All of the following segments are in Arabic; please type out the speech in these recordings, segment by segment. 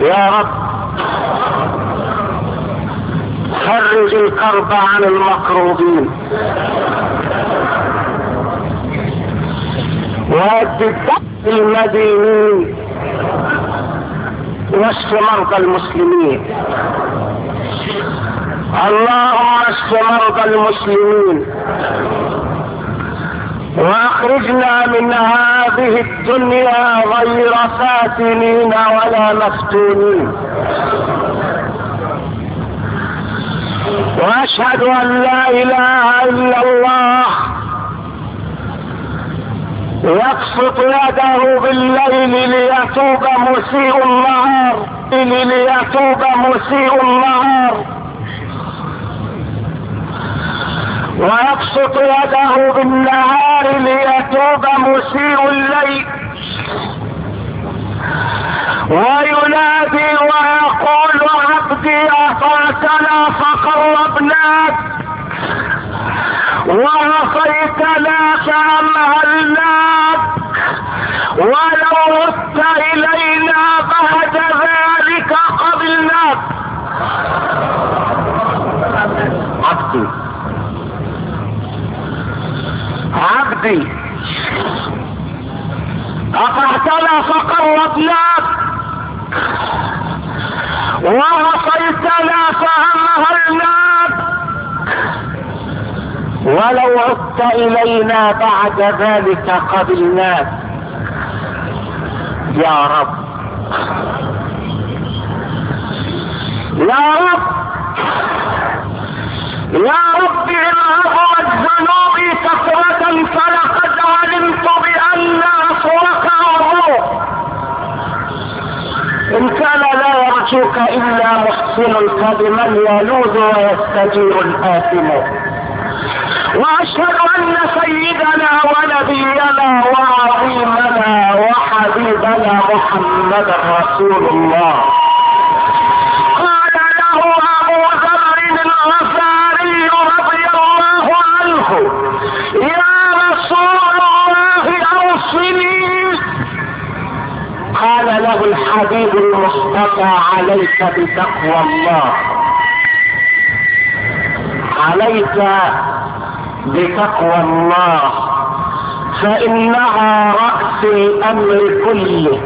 يا رب فرج الكرب عن المكروبين، وأد المدينين، واشف مرضى المسلمين. اللهم اشف مرضى المسلمين، واخرجنا من هذه الدنيا غير فاتنين ولا مفتونين. واشهد ان لا اله الا الله يبسط يده بالليل ليتوب مسيء النهار، ويبسط يده بالنهار ليتوب مسيء الليل، وينادي ويقول عبدي أطعتنا فقربناك وعصيتنا فأمهلناك، ولو عدت إلينا بعد ذلك قبلناك. عبدي أطعتنا فقربناك وعصيتنا فأمهلناك، ولو عدت إلينا بعد ذلك قبلناك. يا رب يا رب يا رب، إن عظمت ذنوبي كثرة فلقد علمت بأن عفوك عظيم. إن كان لا يرجوك إلا محسن فبمن يلوذ ويستجير الآثم. وأشهد أن سيدنا ونبينا وعظيمنا وحبيبنا محمد رسول الله قال له أبو ذر الغفاري رضي الله عنه: يا رسول الله أوصني. قال له الحبيب المصطفى: عليك بتقوى الله، عليك بتقوى الله، فإنها رأس الأمر كله.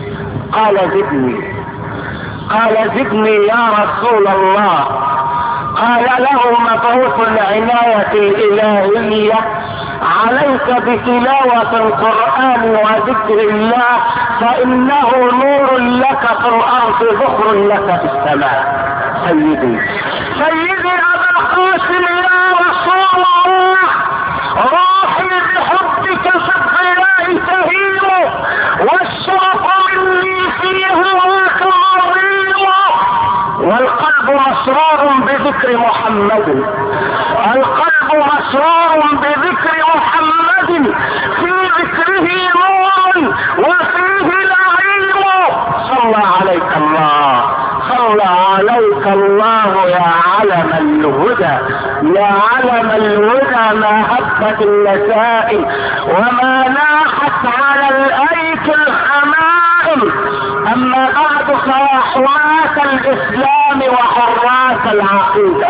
قال زدني يا رسول الله. قال له مبعوث العناية الإلهية: عليك بتلاوة القرآن وذكر الله، فإنه نور لك في الأرض ذخر لك في السماء. سيدي أبا القاسم يا رسول الله، روحي بحبك في الضياء تهيم، والشوق مني فيه روح عظيم، والقلب مسرور بذكر محمد، القلب مسرور بذكر محمد، في ذكره نور وفيه نعيم. صلى عليك الله، صلى عليك الله يا علم الهدى، يا علم الهدى، ما هبت النسائم وما ناحت على الأيك الحمائم. أما بعد، فيا حماة الإسلام وحراس العقيدة،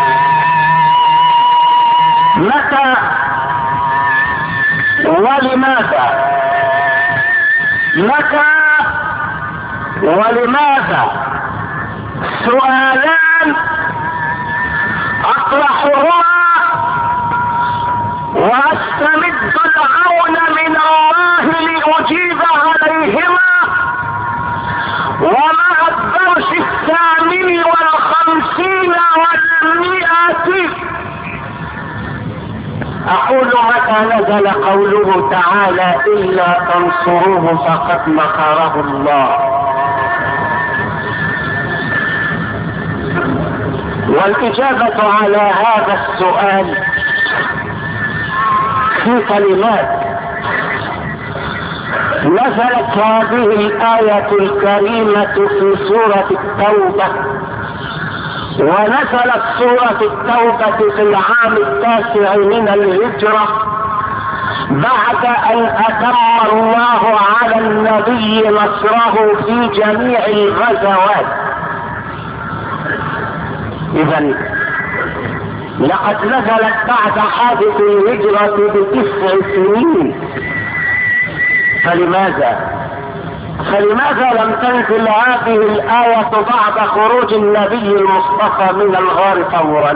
متى ولماذا سؤالان أطرحهما وأستمد العون من الله لأجيب عليهما. ومع الدرس 58 و100 أقول: متى نزل قوله تعالى: إلا تنصروه فقد نصره الله؟ والإجابة على هذا السؤال في كلمات. نزلت هذه الآية الكريمة في سورة التوبة، ونزلت سورة التوبة في العام 9 من الهجرة، بعد ان اتم الله على النبي نصره في جميع الغزوات. اذا لقد نزلت بعد حادث الهجرة ب9 سنين. فلماذا لم تنزل هذه الآية بعد خروج النبي المصطفى من الغار فورا؟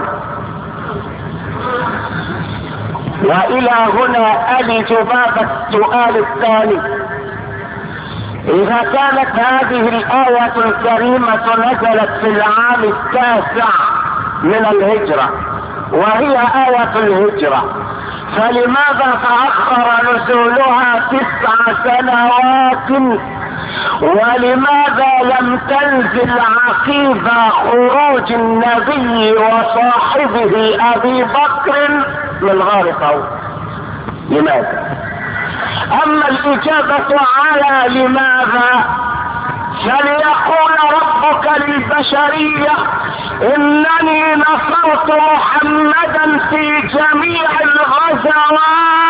والى هنا ألج باب السؤال الثاني. اذا كانت هذه الآية الكريمة نزلت في العام 9 من الهجرة وهي آية الهجرة، فلماذا تأخر نزولها 9 سنوات؟ ولماذا لم تنزل عقيب خروج النبي وصاحبه ابي بكر من غار ثور؟ لماذا؟ اما الاجابة على لماذا فليقول ربك للبشرية انني نصرت محمدا في جميع الغزوات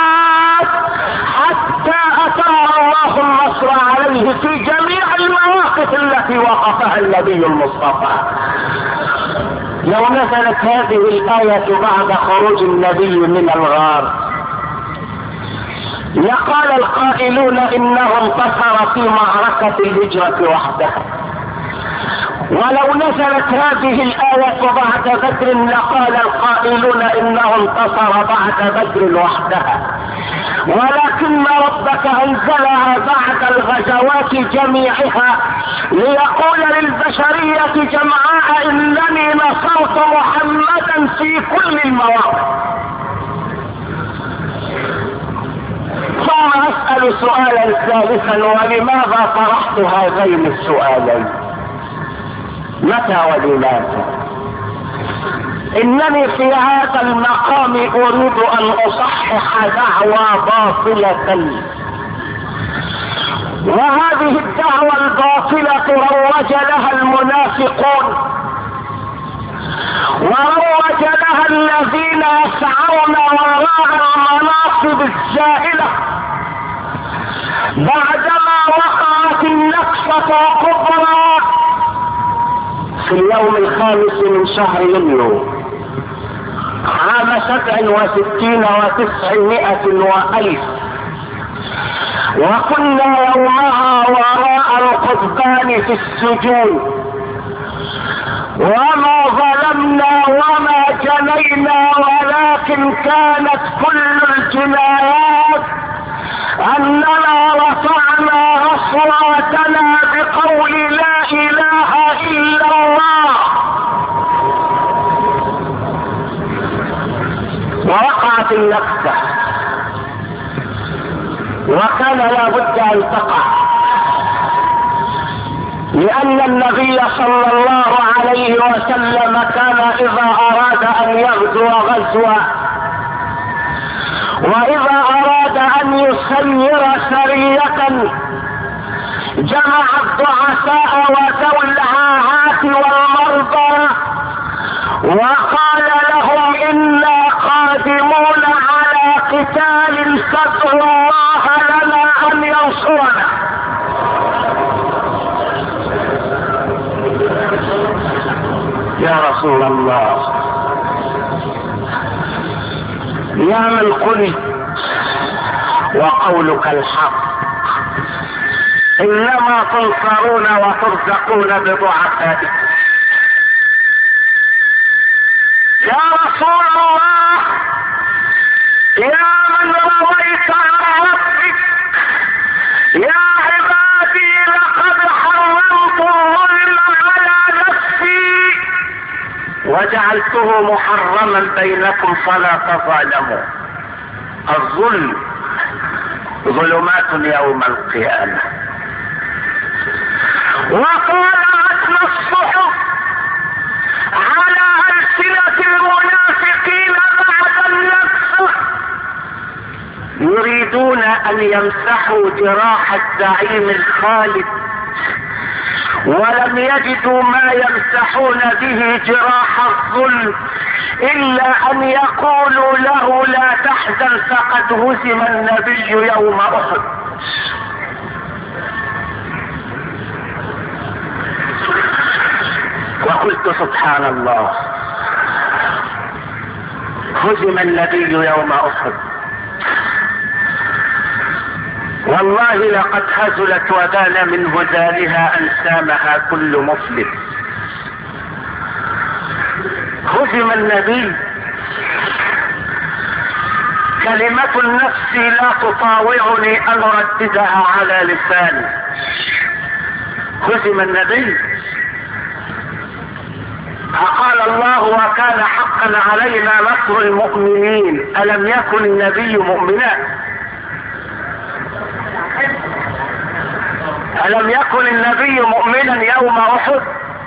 حتى اتى الله النصر عليه في جميع المواقف التي وقفها النبي المصطفى. لو نزلت هذه الآية بعد خروج النبي من الغار لقال القائلون انه انتصر في معركة الهجرة وحدها، ولو نزلت هذه الآية بعد بدر لقال القائلون انه انتصر بعد بدر وحدها، ولكن ربك انزلها بعد الغزوات جميعها ليقول للبشرية جمعاء انني نصرت محمدا في كل المواقف. ثم اسأل سؤالا ثالثا، ولماذا طرحت هذين السؤالين؟ متى ولماذا؟ انني في هذا المقام اريد ان اصحح دعوى باطلة، وهذه الدعوى الباطلة روج لها المنافقون وروج لها الذين يسعون وراء المناصب الزائلة بعدما وقعت النكسة الكبرى في اليوم 5 من شهر يوليو عام 67 و900 وألف، وكنا يومها وراء القضبان في السجون، وما ظلمنا وما جنينا، ولكن كانت كل الجنايات اننا رفعنا اصواتنا بقول لا اله الا الله. ووقعت النكسة وكان لا بد ان تقع، لان النبي صلى الله عليه وسلم كان اذا اراد ان يغزو غزوة واذا اراد ان يسير سرية جمع الضعفاء وذوي العاهات والمرضى وقال لهم انا قادمون على قتال فادعوا الله لنا ان ينصرنا. يا رسول الله، يا من قلت وقولك الحق، انما تنصرون وترزقون بضعفائكم. يا رسول الله، يا من رويت عن ربك، يا عبادي لقد حرمت الظلم على نفسي وجعلته محرما بينكم فلا تظالموا. الظلم ظلمات يوم القيامة. وطالعت الصحف على ألسنة المنافقين بعد النكسة يريدون أن يمسحوا جراح الزعيم الخالد، ولم يجدوا ما يمسحون به جراح الظلم الا ان يقولوا له لا تحزن فقد هزم النبي يوم احد. وقلت سبحان الله، هزم النبي يوم احد. والله لقد هزلت وبان من هزالها ان سامها كل مفلس. هزم النبي، كلمة النفس لا تطاوعني ان ارددها على لساني. هزم النبي. فقال الله وكان حقا علينا نصر المؤمنين. الم يكن النبي مؤمنا؟ الم يكن النبي مؤمنا يوم احد؟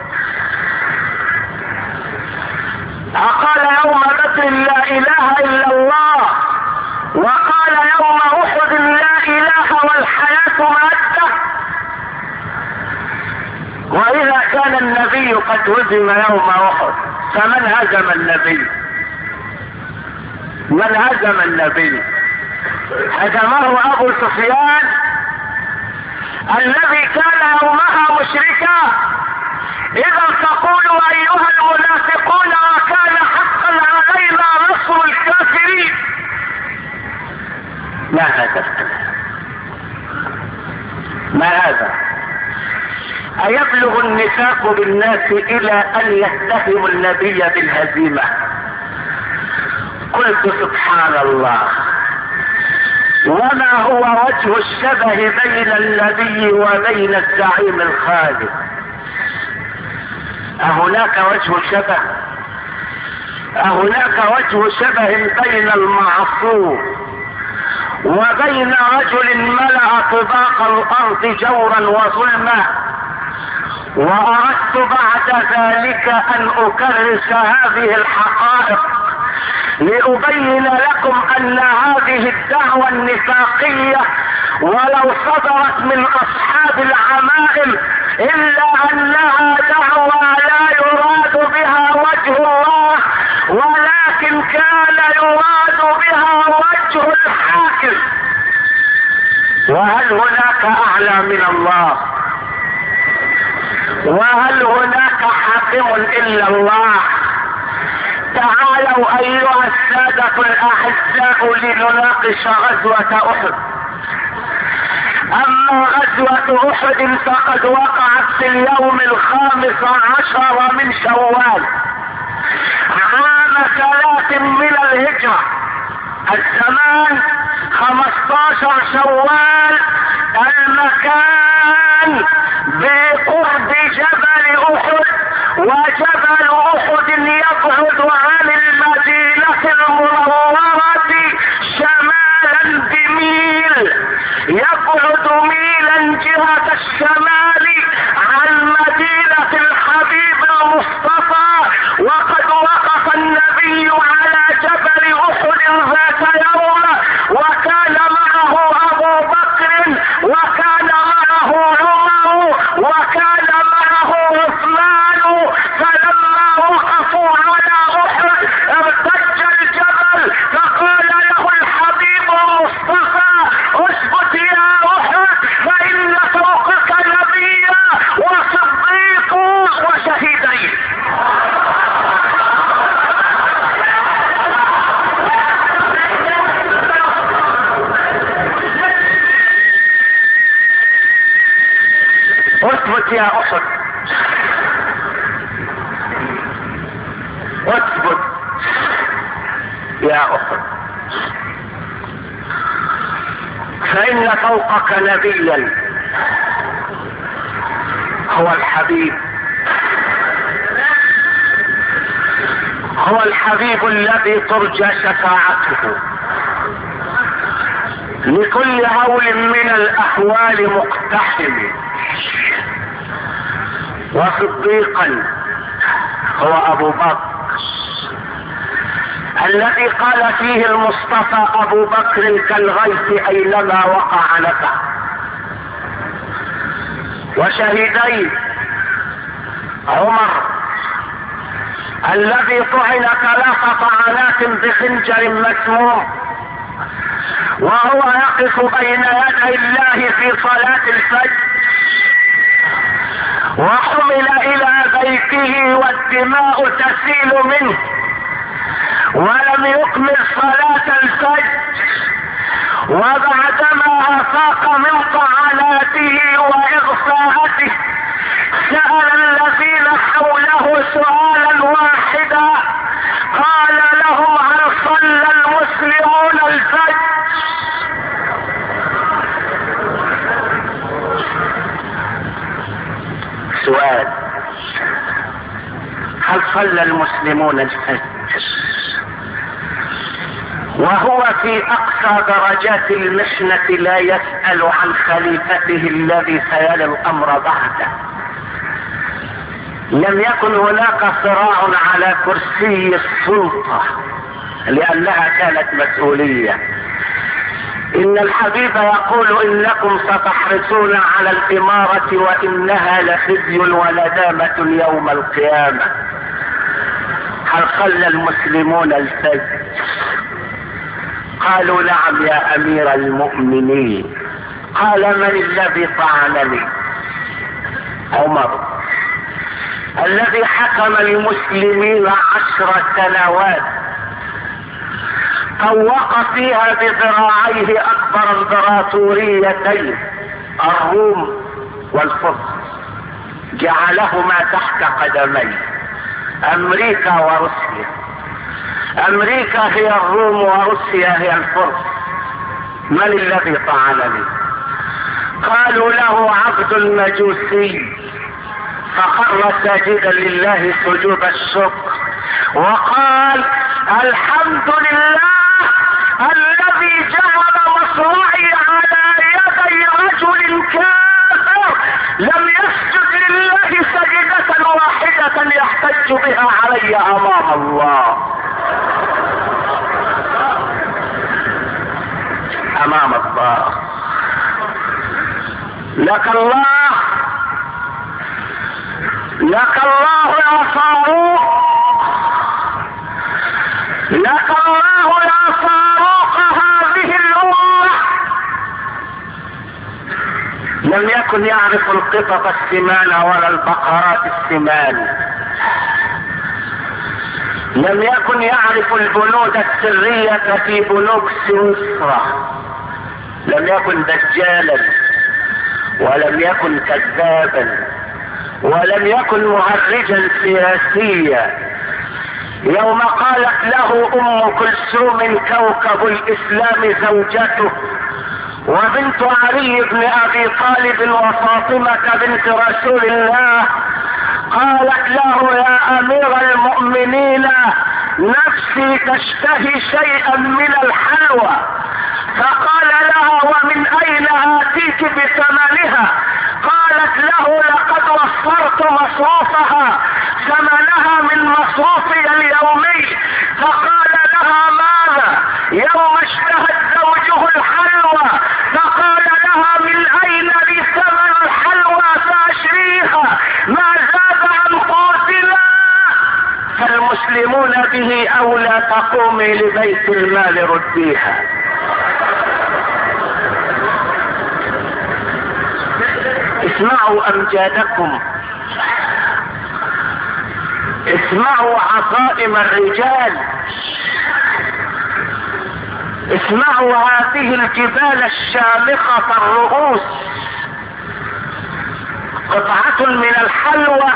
فقال يوم بدر لا اله الا الله، وقال يوم احد لا اله والحياة مادة. واذا كان النبي قد هزم يوم احد فمن هزم النبي؟ من هزم النبي؟ هزمه ابو سفيان الذي كان يومها مشركا. اذا تقولوا ايها المنافقون وكان حقا علينا نصر الكافرين. ما هذا الكلام؟ ما هذا؟ ايبلغ النفاق بالناس الى ان يتهموا النبي بالهزيمة؟ قلت سبحان الله، وما هو وجه الشبه بين النبي وبين الزعيم الخالد؟ أهناك وجه شبه؟ أهناك وجه شبه بين المعصوم وبين رجل ملأ طباق الأرض جورا وظلما؟ وأردت بعد ذلك أن أكرس هذه الحقائق لأبين لكم أن هذه الدعوة النفاقية ولو صدرت من أصحاب العمائم إلا أنها دعوة لا يراد بها وجه الله، ولكن كان يراد بها وجه الحاكم. وهل هناك أعلى من الله؟ وهل هناك حاكم إلا الله؟ تعالوا ايها السادة الاعزاء لنناقش غزوة احد. اما غزوة احد فقد وقعت في اليوم 15 من شوال عام 3 من الهجرة. الزمان 15 شوال، المكان بقرب جبل احد، وجبل احد يبعد عن المدينة المنورة شمالا بميل، يبعد ميلا جهة الشمال عن مدينة الحبيب المصطفى. وقد وقف النبي على جبل احد ذات يوم، وكان معه ابو بكر، وكان معه عمر، وكان معه عثمان. فلما وقفوا على احد ارتج الجبل، فقال له الحبيب المصطفى اثبت يا احد فان فوقك نبيا وصديق وشهيدين. اثبت يا احد، اثبت يا احد، فان فوقك نبيا هو الحبيب، هو الحبيب الذي ترجى شفاعته لكل هول من الاحوال مقتحم. وصديقا هو ابو بكر الذي قال فيه المصطفى ابو بكر كالغيث اينما وقع نفع. وشهيدين عمر الذي طعن 3 طعنات بخنجر مسموم وهو يقف بين يدي الله في صلاة الفجر، وحمل الى بيته والدماء تسيل منه ولم يكمل صلاة الفجر، وبعدما افاق من طعناته واغفاءته سأل الذين حوله سؤالا واحدا، قال لهم هل صلى المسلمون الفجر؟ سؤال، هل صلى المسلمون الفجر؟ وهو في اقصى درجات المحنة لا يسأل عن خليفته الذي سيلي الامر بعده. لم يكن هناك صراع على كرسي السلطة لانها كانت مسؤولية. ان الحبيب يقول انكم ستحرصون على الامارة وانها لخزي وندامة يوم القيامة. هل صلى المسلمون الفجر؟ قالوا نعم يا امير المؤمنين. قال من الذي طعنني؟ عمر الذي حكم المسلمين 10 سنوات طوق فيها بذراعيه اكبر امبراطوريتين الروم والفرس، جعلهما تحت قدميه امريكا وروسيا. امريكا هي الروم وروسيا هي الفرس. من الذي طعنني؟ قالوا له عبد المجوسي، فخر ساجدا لله سجود الشكر وقال الحمد لله الذي جعل مصرعي على يدي رجل كافر لم يسجد لله سجدة واحدة يحتج بها علي امام الله. امام الله. لك الله، لك الله يا فاروق، لك الله يا فاروق هذه الامة. لم يكن يعرف القطط السمان ولا البقرات السمان، لم يكن يعرف البنود السرية في بنوك سويسرا، لم يكن دجالا ولم يكن كذابا ولم يكن مهرجا سياسيا. يوم قالت له ام كلثوم كوكب الاسلام زوجته وبنت علي بن ابي طالب وفاطمة بنت رسول الله، قالت له يا امير المؤمنين نفسي تشتهي شيئا من الحلوى، فقال لها ومن اين اتيك بثمنها؟ قالت له لقد وفرت مصروفها، ثمنها من مصروفي اليومي. فقال لها ماذا؟ يوم اشتهت زوجه الحلوى، فقال لها من اين لي ثمن الحلوى فاشريها، ما زاد عن قوتنا. فالمسلمون به اولى، تقومي لبيت المال رديها. اسمعوا امجادكم، اسمعوا عظائم الرجال، اسمعوا هذه الجبال الشامخة الرؤوس. قطعة من الحلوى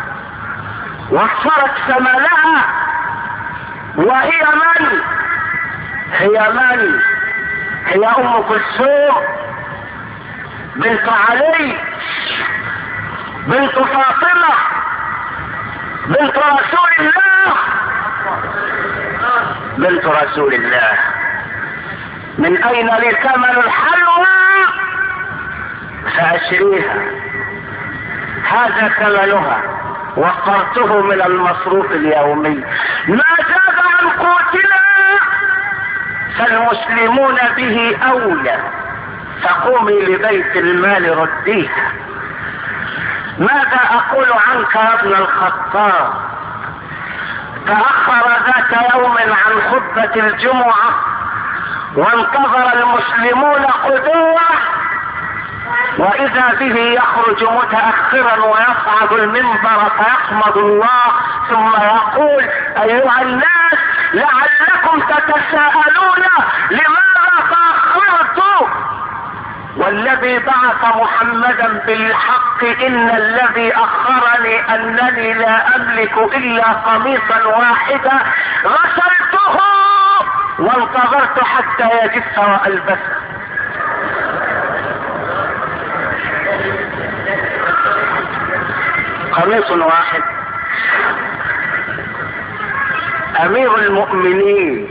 وفرت ثمنها، وهي من؟ هي من؟ هي ام كلثوم بنت علي بنت فاطمة بنت رسول الله، بنت رسول الله. من اين لي ثمن الحلوى فاشريها، هذا ثمنها، وفرته من المصروف اليومي، ما زاد عن قوتنا. فالمسلمون به اولى، فقومي لبيت المال رديها. ماذا اقول عنك يا ابن الخطاب؟ تأخر ذات يوم عن خطبة الجمعة وانتظر المسلمون قدوة، وإذا به يخرج متأخرا ويصعد المنبر فيحمد الله ثم يقول: أيها الناس لعلكم تتساءلون لماذا تأخرت، والذي بعث محمدا بالحق إن الذي أخرني أنني لا أملك إلا قميصا واحدا غسلته وانتظرت حتى يجف وألبسه. قميص واحد. أمير المؤمنين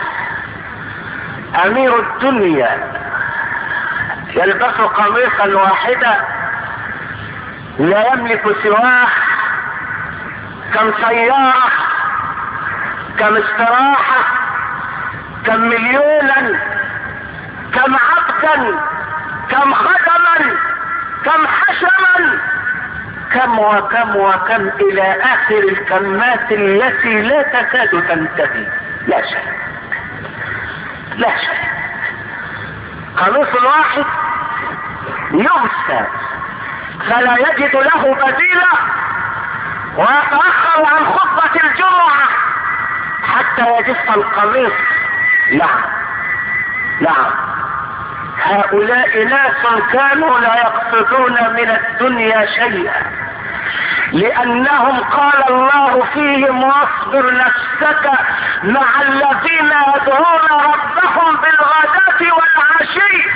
أمير الدنيا يلبس قميصا واحدا لا يملك سواه. كم سيارة، كم استراحة، كم مليونا، كم عبدا، كم خدما، كم حشما، كم وكم وكم إلى آخر الكمات التي لا تكاد تنتهي. لا شيء، لا شيء. قميص واحد يغسل فلا يجد له بديلا ويتأخر عن خطبة الجمعة حتى يجف القميص. نعم نعم، هؤلاء ناس كانوا لا يقصدون من الدنيا شيئا، لأنهم قال الله فيهم: واصبر نفسك مع الذين يدعون ربهم بالغداة والعشي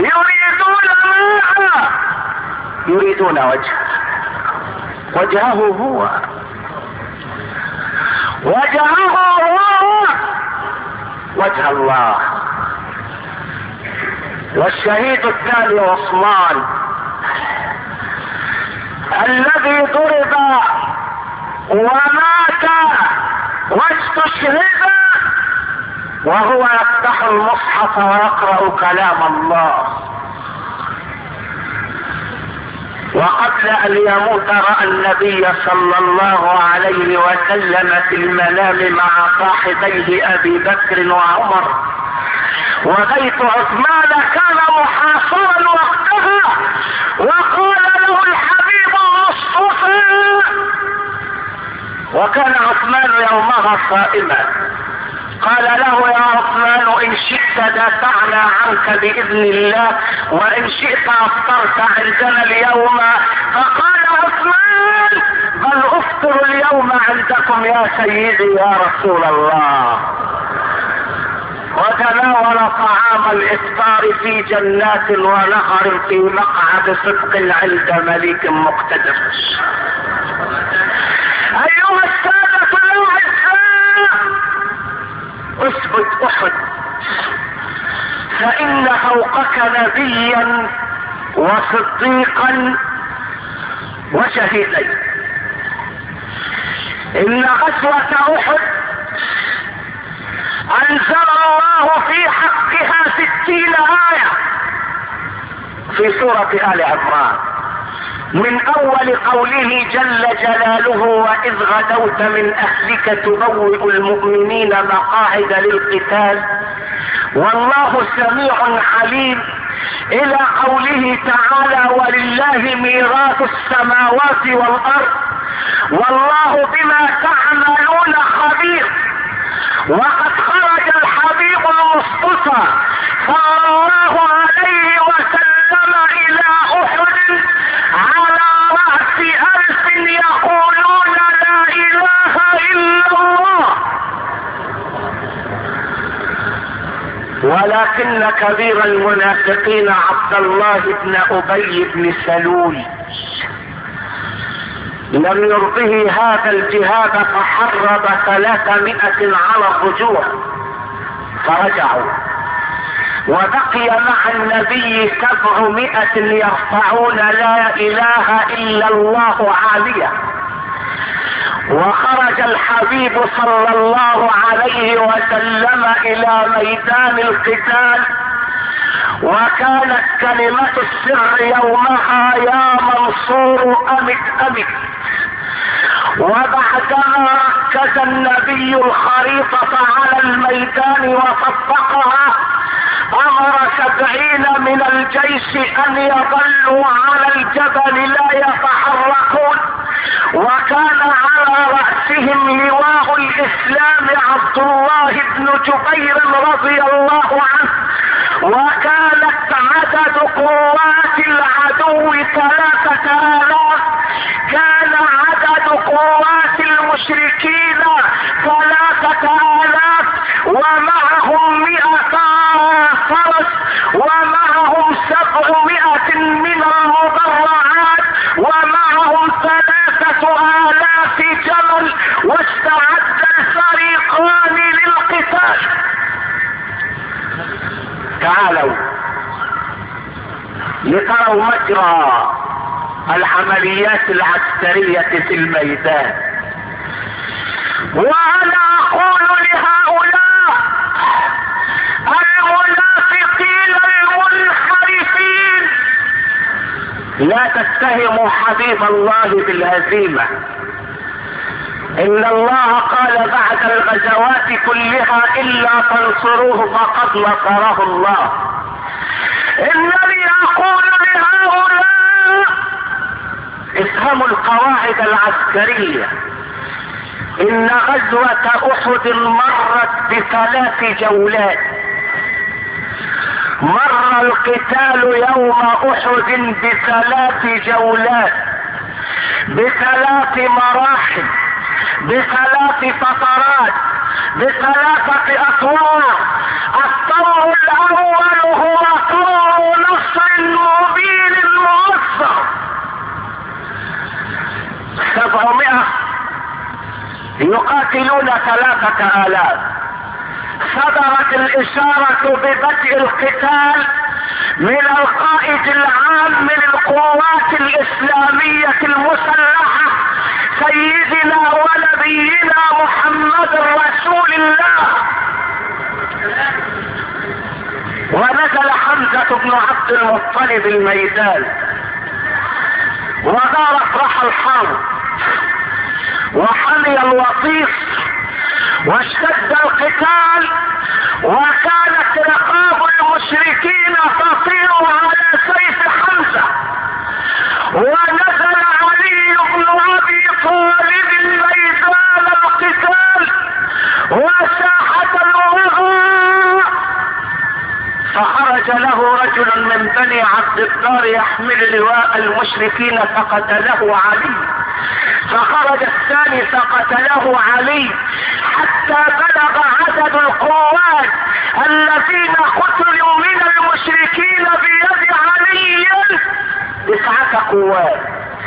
يريدون وجهه هو وجه الله. والشهيد الثاني عثمان الذي ضرب ومات واستشهد وهو يفتح المصحف ويقرأ كلام الله، وقبل ان يموت رأى النبي صلى الله عليه وسلم في المنام مع صاحبيه ابي بكر وعمر، وبيت عثمان كان محاصرا وقتها، وقال له الحبيب المصطفى، وكان عثمان يومها صائما، قال له: يا عثمان إن شئت دافعنا عنك بإذن الله، وإن شئت أفطرت عندنا اليوم. فقال عثمان: بل أفطر اليوم عندكم يا سيدي يا رسول الله. وتناول طعام الإفطار في جنات ونهر في مقعد صدق عند مليك مقتدر. أيها السادة الأعزاء، اثبت أحد، فإن فوقك نبيا وصديقا وشهيدين. إن غزوة أحد أنزل الله في حقها 60 آية في سورة آل عمران، من أول قوله جل جلاله: وإذ غدوت من أهلك تبوئ المؤمنين مقاعد للقتال والله سميع عليم، إلى قوله تعالى: ولله ميراث السماوات والأرض والله بما تعملون خبير. وقد خرج الحبيب المصطفى صلى الله عليه وسلم إلى أحد على رأس 1000 يقولون لا إله إلا الله، ولكن كبير المنافقين عبد الله بن أبي بن سلول لم يرضه هذا الجهاد، فحرض 300 على الرجوع فرجعوا، وبقي مع النبي 700 يرفعون لا إله إلا الله عالية. وخرج الحبيب صلى الله عليه وسلم إلى ميدان القتال، وكانت كلمة السر يومها: يا منصور أمت أمت. وبعدما ركز النبي الخريطة على الميدان وطبقها امر 70 من الجيش ان يظلوا على الجبل لا يتحركون، وكان على رأسهم لواء الاسلام عبد الله بن جبير رضي الله عنه. وكانت عدد قوات العدو 3000، كان عدد قوات المشركين 3000، ومعهم 100 فرس، ومعهم 700 من المضرعات، ومعهم 3000 جمل، واستعد الفريقان للقتال. تعالوا لتروا مجرى العمليات العسكرية في الميدان. وانا اقول لهؤلاء المنافقين المنحرفين: لا تتهموا حبيب الله بالهزيمة. ان الله قال بعد الغزوات كلها: الا تنصروه فقد نصره الله. انني اقول لهؤلاء: افهموا القواعد العسكرية. ان غزوة احد مرت ب3 جولات. مر القتال يوم احد ب3 جولات، ب3 مراحل، ب3 فترات، ب3 اطوار. الطور الاول هو طور نصر مبين مؤثر. 700 يقاتلون 3000. صدرت الاشارة ببدء القتال من القائد العام للقوات الاسلامية المسلحة سيدنا ونبينا محمد رسول الله. ونزل حمزة بن عبد المطلب الميدان، ودارت رحى الحرب، وحمي الوطيس، واشتد القتال، وكانت رقاب المشركين تطير على سيف حمزة. ونزل علي بن ابي طالب ميدان القتال وساحة الوغى، فخرج له رجل من بني عبد الدار يحمل لواء المشركين فقتله علي، فخرج الثاني فقتله علي، حتى بلغ عدد القوات الذين قتلوا من المشركين بيد علي 9 قوات.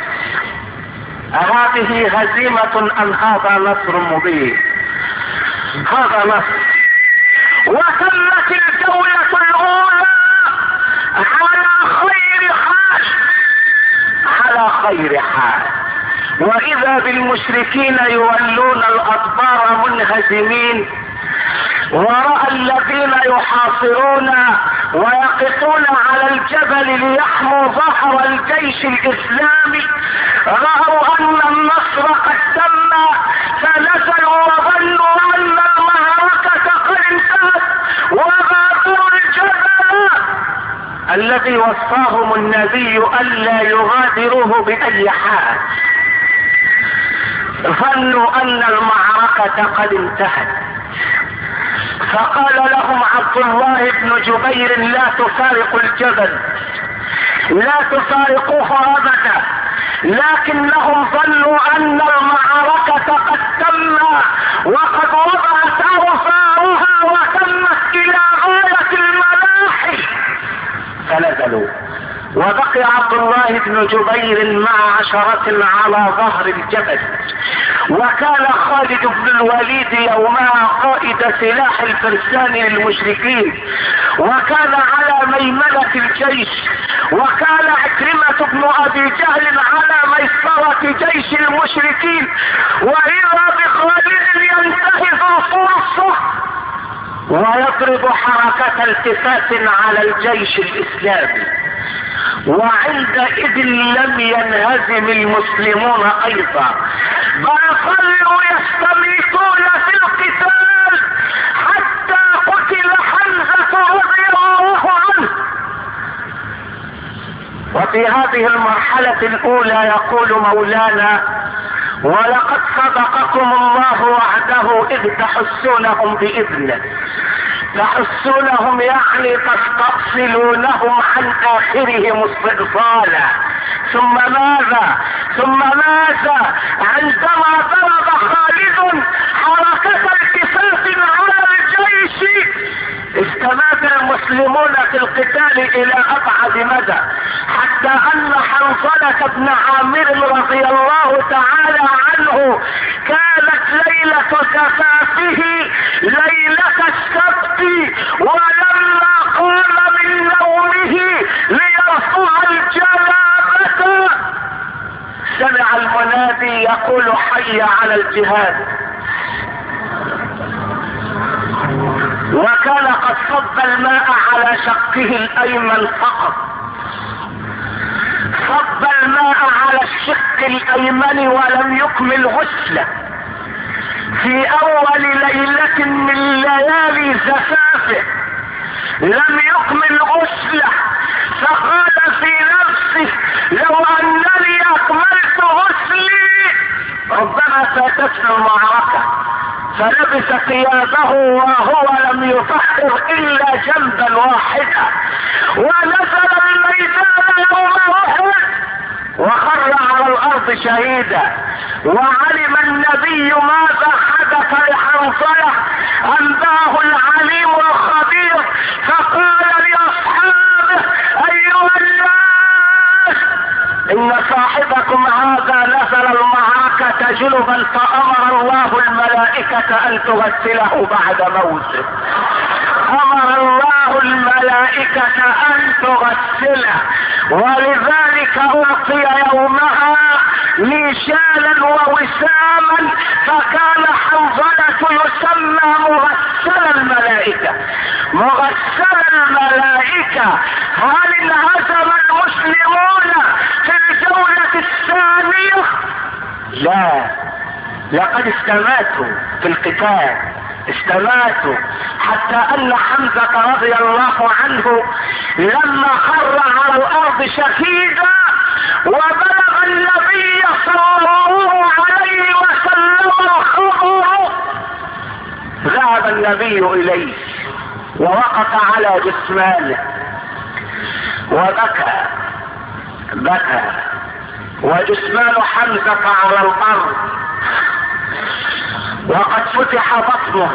هذه هزيمة ام هذا نصر مبين؟ هذا نصر. وتمت الجولة الاولى على خير حال، على خير حال. واذا بالمشركين يولون الادبار منهزمين، ورأى الذين يحاصرون ويقفون على الجبل ليحموا ظهر الجيش الاسلامي، رأوا ان النصر قد تم، فنزلوا وظنوا ان المعركة قد انتهت، وغادروا الجبل الذي وصاهم النبي الا يغادروه باي حال. ظنوا ان المعركة قد انتهت، فقال لهم عبد الله بن جبير: لا تفارقوا الجبل، لا تفارقوه ابدا. لكنهم ظنوا ان المعركة قد تم، وقد وضعت اوزارها وتمت الى غاية الملاحي، فنزلوا. وبقي عبد الله بن جبير مع 10 على ظهر الجبل. وكان خالد بن الوليد يومها قائد سلاح الفرسان للمشركين، وكان على ميمنة الجيش، وكان عكرمة بن ابي جهل على ميسرة جيش المشركين. واذا بخالد ينتهز الفرصة ويضرب حركة التفات على الجيش الاسلامي. وعندئذ لم ينهزم المسلمون ايضا، بل ظلوا يستميتون في القتال حتى قتل حمزة رضي الله عنه. وفي هذه المرحلة الأولى يقول مولانا: ولقد صدقكم الله وعده إذ تحسونهم بإذنه. تحسونهم يعني تستأصلونهم عن آخرهم استئصالا. ثم ماذا عندما ضرب خالد حركة التفات على الجيش استمات المسلمون في القتال الى ابعد مدى، حتى ان حنظلة بن عامر رضي الله تعالى عنه كانت ليلة زفافه ليلة السبت، ولما قام من نومه ليرفع الجنابة سمع المنادي يقول: حي على الجهاد. وكان قد صب الماء على شقه الايمن فقط، صب الماء على الشق الايمن ولم يكمل غسله في اول ليلة من ليالي زفافه، لم يكمل غسله، فقال في نفسه: لو انني اكملت غسلي ربما فاتتنا المعركة. فلبس ثيابه وهو لم يطهر الا جنبا واحدا، ونزل الميدان يوم احد وخر على الارض شهيدا. وعلم النبي ماذا حدث لحنظلة، انباه العليم الخبير، فقال لاصحابه: ايها الناس، ان صاحبكم هذا نزل المعركة جنبا، فامر الله الملائكة ان تغسله بعد موته. امر الله الملائكة ان تغسله، ولذلك اعطي يومها ميشالا ووساما، فكان حنظلة يسمى مغسل الملائكة. مغسل الملائكة. هل انهزم المسلمون في الجولة الثانية؟ لا، لقد استماتوا في القتال، استماتوا، حتى ان حمزة رضي الله عنه لما خر على الارض شهيدا وبلغ النبي صلى الله عليه وسلم الخبر، ذهب النبي اليه ووقف على جثمانه وبكى، وجثمان حمزة على الارض، وقد فتح بطنه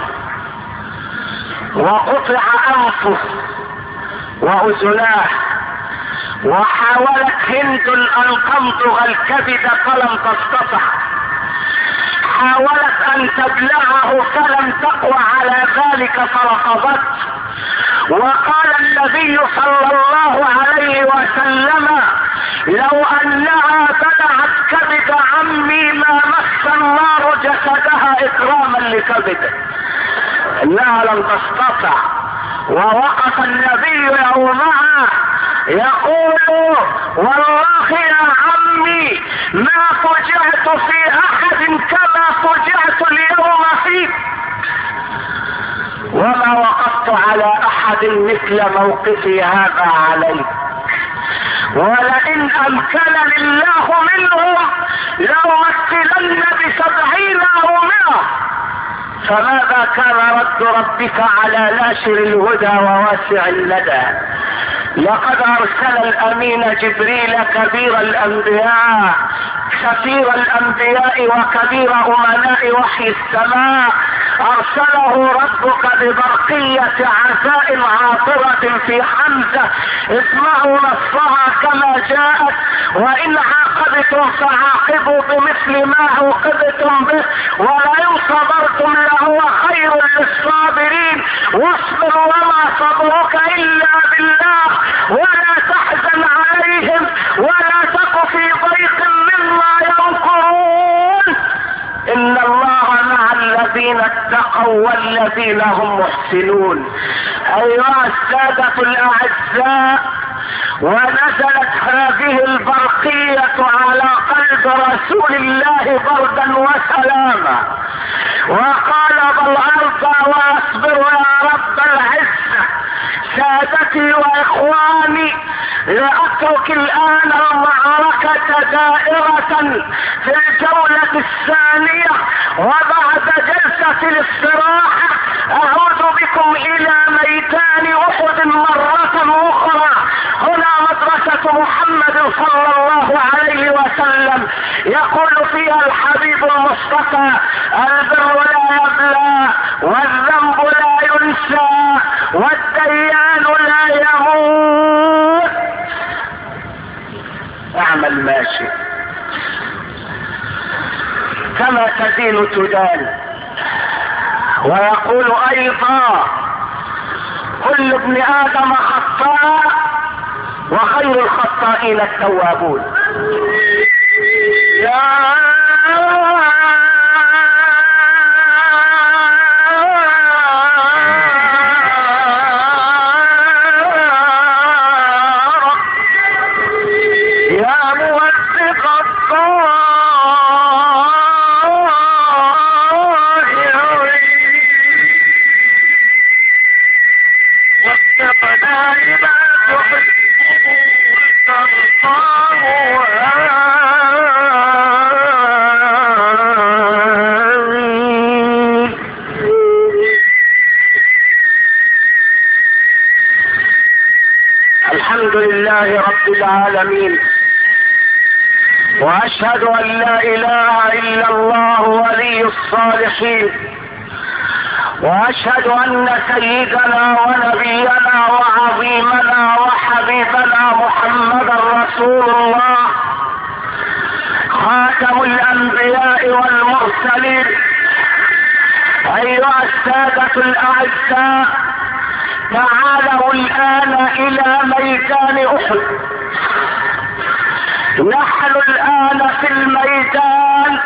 وقطع انفه واذناه، وحاولت هند ان تمضغ الكبد فلم تستطع، حاولت ان تبلعه فلم تقوى على ذلك فرفضت. وقال النبي صلى الله عليه وسلم: لو انها بلعت كبد عمي ما مس النار جسدها اكراما لكبده، انها لم تستطع. ووقف النبي يومها يقول: والله يا عمي ما فجعت في احد كما فجعت اليوم فيك، وما وقفت على احد مثل موقفي هذا عليك، ولئن امكنني الله منه لأمثلن ب70 أو 100. فماذا كان رد ربك على ناشر الهدى وواسع الندى؟ لقد ارسل الامين جبريل كبير الانبياء، سفير الانبياء وكبير امناء وحي السماء، ارسله ربك ببرقية عزاء عاطرة في حمزة، اسمعوا نصها كما جاءت: وان عاقبتم فعاقبوا بمثل ما عوقبتم به، ولئن صبرتم لهو خير للصابرين، واصبر وما صبرك الا بالله، ولا تحزن عليهم ولا تك في ضيق مما يمكرون، ان الله مع الذين اتقوا والذين هم محسنون. ايها السادة الاعزاء، ونزلت هذه البرقية على قلب رسول الله بردا وسلاما، وقال بل ارضى واصبر يا رب العزة. سادتي واخواني، لاترك الان المعركة دائرة في الجولة الثانية، وبعد جلسة الاستراحة اعود بكم الى ميدان احد مرة اخرى. هنا مدرسة محمد صلى الله عليه وسلم، يقول فيها الحبيب المصطفى: البر لا يبلى، والذنب لا ينسى، والديان لا يموت. اعمل ما شئت، كما تدين تدان. ويقول ايضا: كل ابن ادم خطاء، وخير الخطائين التوابون. يا العالمين، واشهد ان لا اله الا الله ولي الصالحين، واشهد ان سيدنا ونبينا وعظيمنا وحبيبنا محمدا رسول الله، خاتم الانبياء والمرسلين. ايها السادة الاعزاء، تعالوا الان الى ميدان احد. نحن الان في الميدان،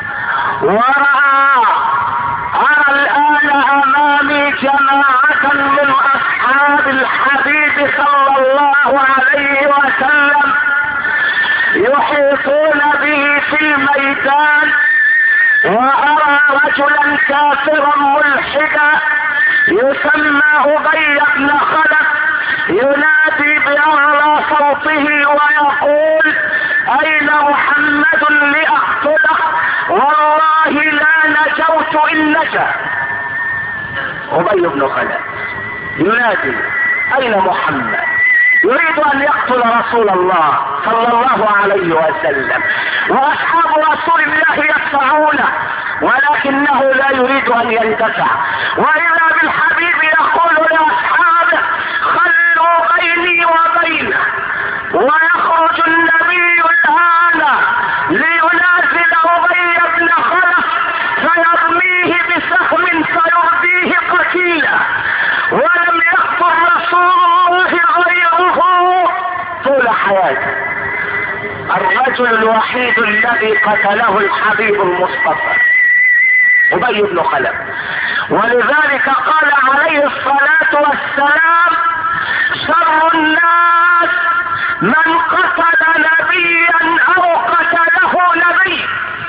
ارى الان امامي جماعة من اصحاب الحبيب صلى الله عليه وسلم يحيطون به في الميدان، وارى رجلا كافرا ملحدا يسمى ابي بن خلف ينادي باعلى صوته ويقول: اين محمد لاقتله؟ والله لا نجوت ان نجا. ابي بن خلف ينادي: اين محمد؟ يريد ان يقتل رسول الله صلى الله عليه وسلم، واصحاب رسول الله يدفعونه، ولكنه لا يريد ان يندفع. واذا بالحبيب يقول لاصحابه: خلوا بيني وبينه. ويخرج النبي الان لينازل ابي بن خلف، فيرميه بسهم فيرضيه قتيلا، ولم يقتل رسول الله غيره طول حياته. الرجل الوحيد الذي قتله الحبيب المصطفى ابي بن خلف. ولذلك قال عليه الصلاة والسلام: شر الناس من قتل نبيا او قتله نبي.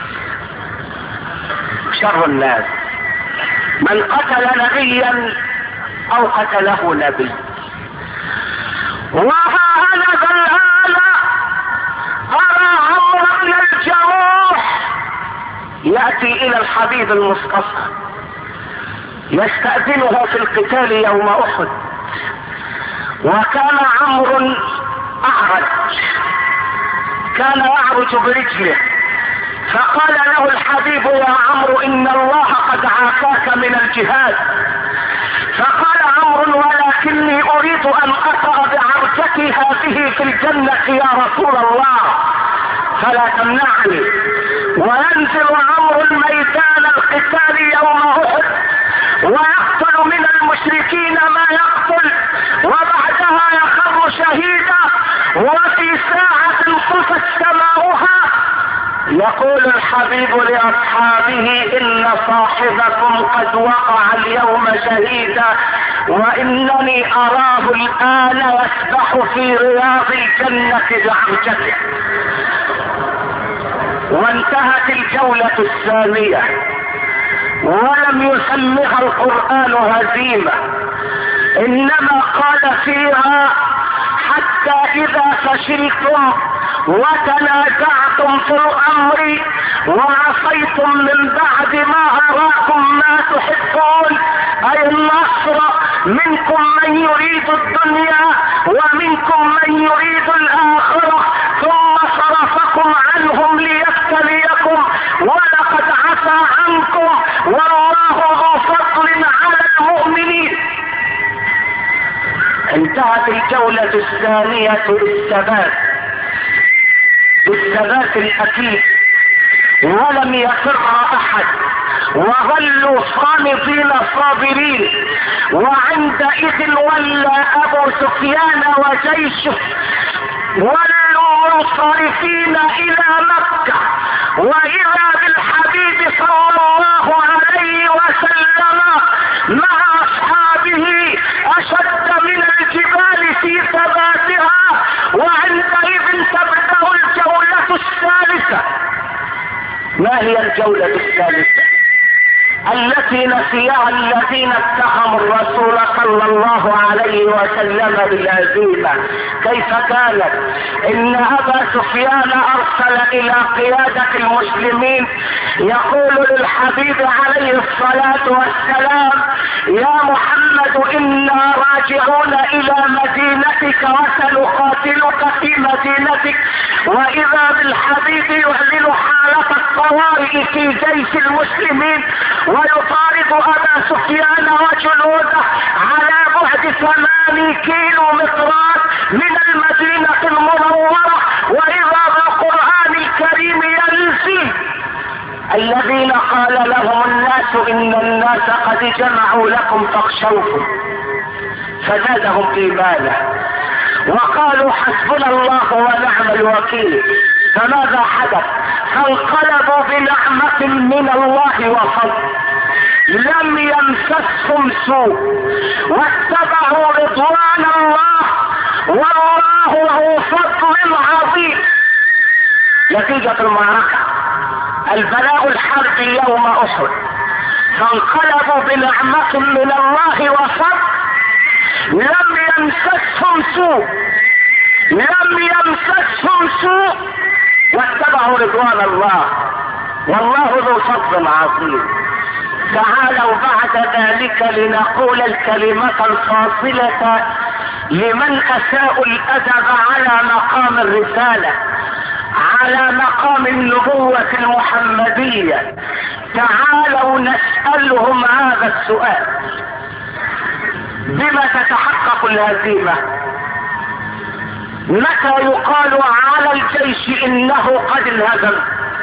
شر الناس من قتل نبيا او قتله نبي. وها انا الان ارى عمرو بن الجموح ياتي الى الحبيب المصطفى يستأذنه في القتال يوم احد. وكان عمرو اعرج، كان يعرج برجله، فقال له الحبيب: يا عمرو ان الله قد عافاك من الجهاد. فقال عمرو: ولكني اريد ان اقرأ بعرجتي هذه في الجنة يا رسول الله، فلا تمنعني. وينزل عمرو الميدان القتال يوم احد، ويقتل من المشركين ما يقتل، وبعدها يخر شهيدا. وفي ساعة طفت سماؤها يقول الحبيب لاصحابه: ان صاحبكم قد وقع اليوم شهيدا، وانني اراه الان يسبح في رياض الجنة بعرجته. وانتهت الجولة الثانية ولم يسمها القرآن هزيمة، انما قال فيها: حتى اذا فشلتم وتنازعتم في الامر وعصيتم من بعد ما اراكم ما تحبون، اي النصر، منكم من يريد الدنيا ومنكم من يريد الاخرة، ثم صرفكم عنهم ليبتليكم ولقد عفا عنكم والله ذو فضل على المؤمنين. انتهت الجولة الثانية بالثبات الأكيد، ولم يفر أحد، وظلوا صامدين صابرين. وعندئذ ولى أبو سفيان وجيشه ولوا منصرفين إلى مكة، وإذا بالحبيب صلى الله عليه وسلم مع أصحابه أشد من الجبال في ثباتها. وعندئذ تبدأ الجولة الثالثة. ما هي الجولة الثالثة؟ التي نسيها الذين اتهموا الرسول صلى الله عليه وسلم بالهزيمة. كيف كانت؟ ان ابا سفيان ارسل الى قيادة المسلمين يقول للحبيب عليه الصلاة والسلام: يا محمد انا راجعون الى مدينتك وسنقاتلك في مدينتك. واذا بالحبيب يعلن حالة الطوارئ في جيش المسلمين ويطارد ابا سفيان وجنوده على بعد 8 كيلومترات من المدينة المنورة. واذا بالقرآن الكريم ينزل: الذين قال لهم الناس ان الناس قد جمعوا لكم فاخشوهم فزادهم ايمانا وقالوا حسبنا الله ونعم الوكيل. فماذا حدث؟ فانقلبوا بنعمة من الله وفضل، لم يمسسهم سوء واتبعوا رضوان الله والله له فضل عظيم. نتيجة المعركة البلاء الحربي يوم احد، فانقلبوا بنعمة من الله وفضل، لم يمسسهم سوء واتبعوا رضوان الله والله ذو فضل عظيم. تعالوا بعد ذلك لنقول الكلمة الفاصلة لمن اساءوا الادب على مقام الرسالة، على مقام النبوة المحمدية. تعالوا نسألهم هذا السؤال: بما تتحقق الهزيمة؟ متى يقال على الجيش انه قد انهزم؟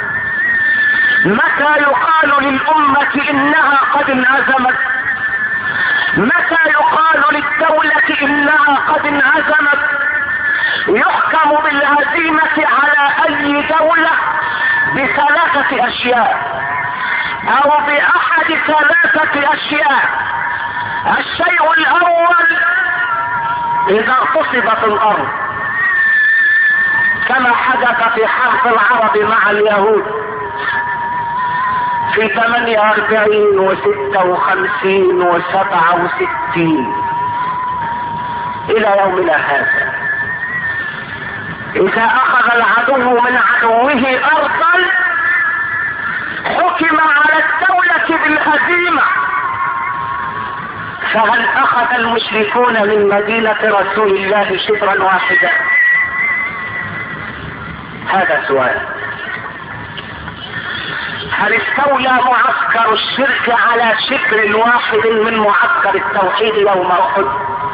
متى يقال للأمة انها قد انهزمت؟ متى يقال للدولة انها قد انهزمت؟ يحكم بالهزيمة على اي دولة ب3 اشياء او باحد 3 اشياء. الشيء الاول: اذا اغتصبت الارض كما حدث في حرب العرب مع اليهود في 48 و56 و67 الى يومنا هذا. اذا اخذ العدو من عدوه ارضا حكم على الدولة بالهزيمة. فهل اخذ المشركون من مدينة رسول الله شبرا واحدا؟ هذا سؤال. هل استولى معسكر الشرك على شبر واحد من معسكر التوحيد يوم احد؟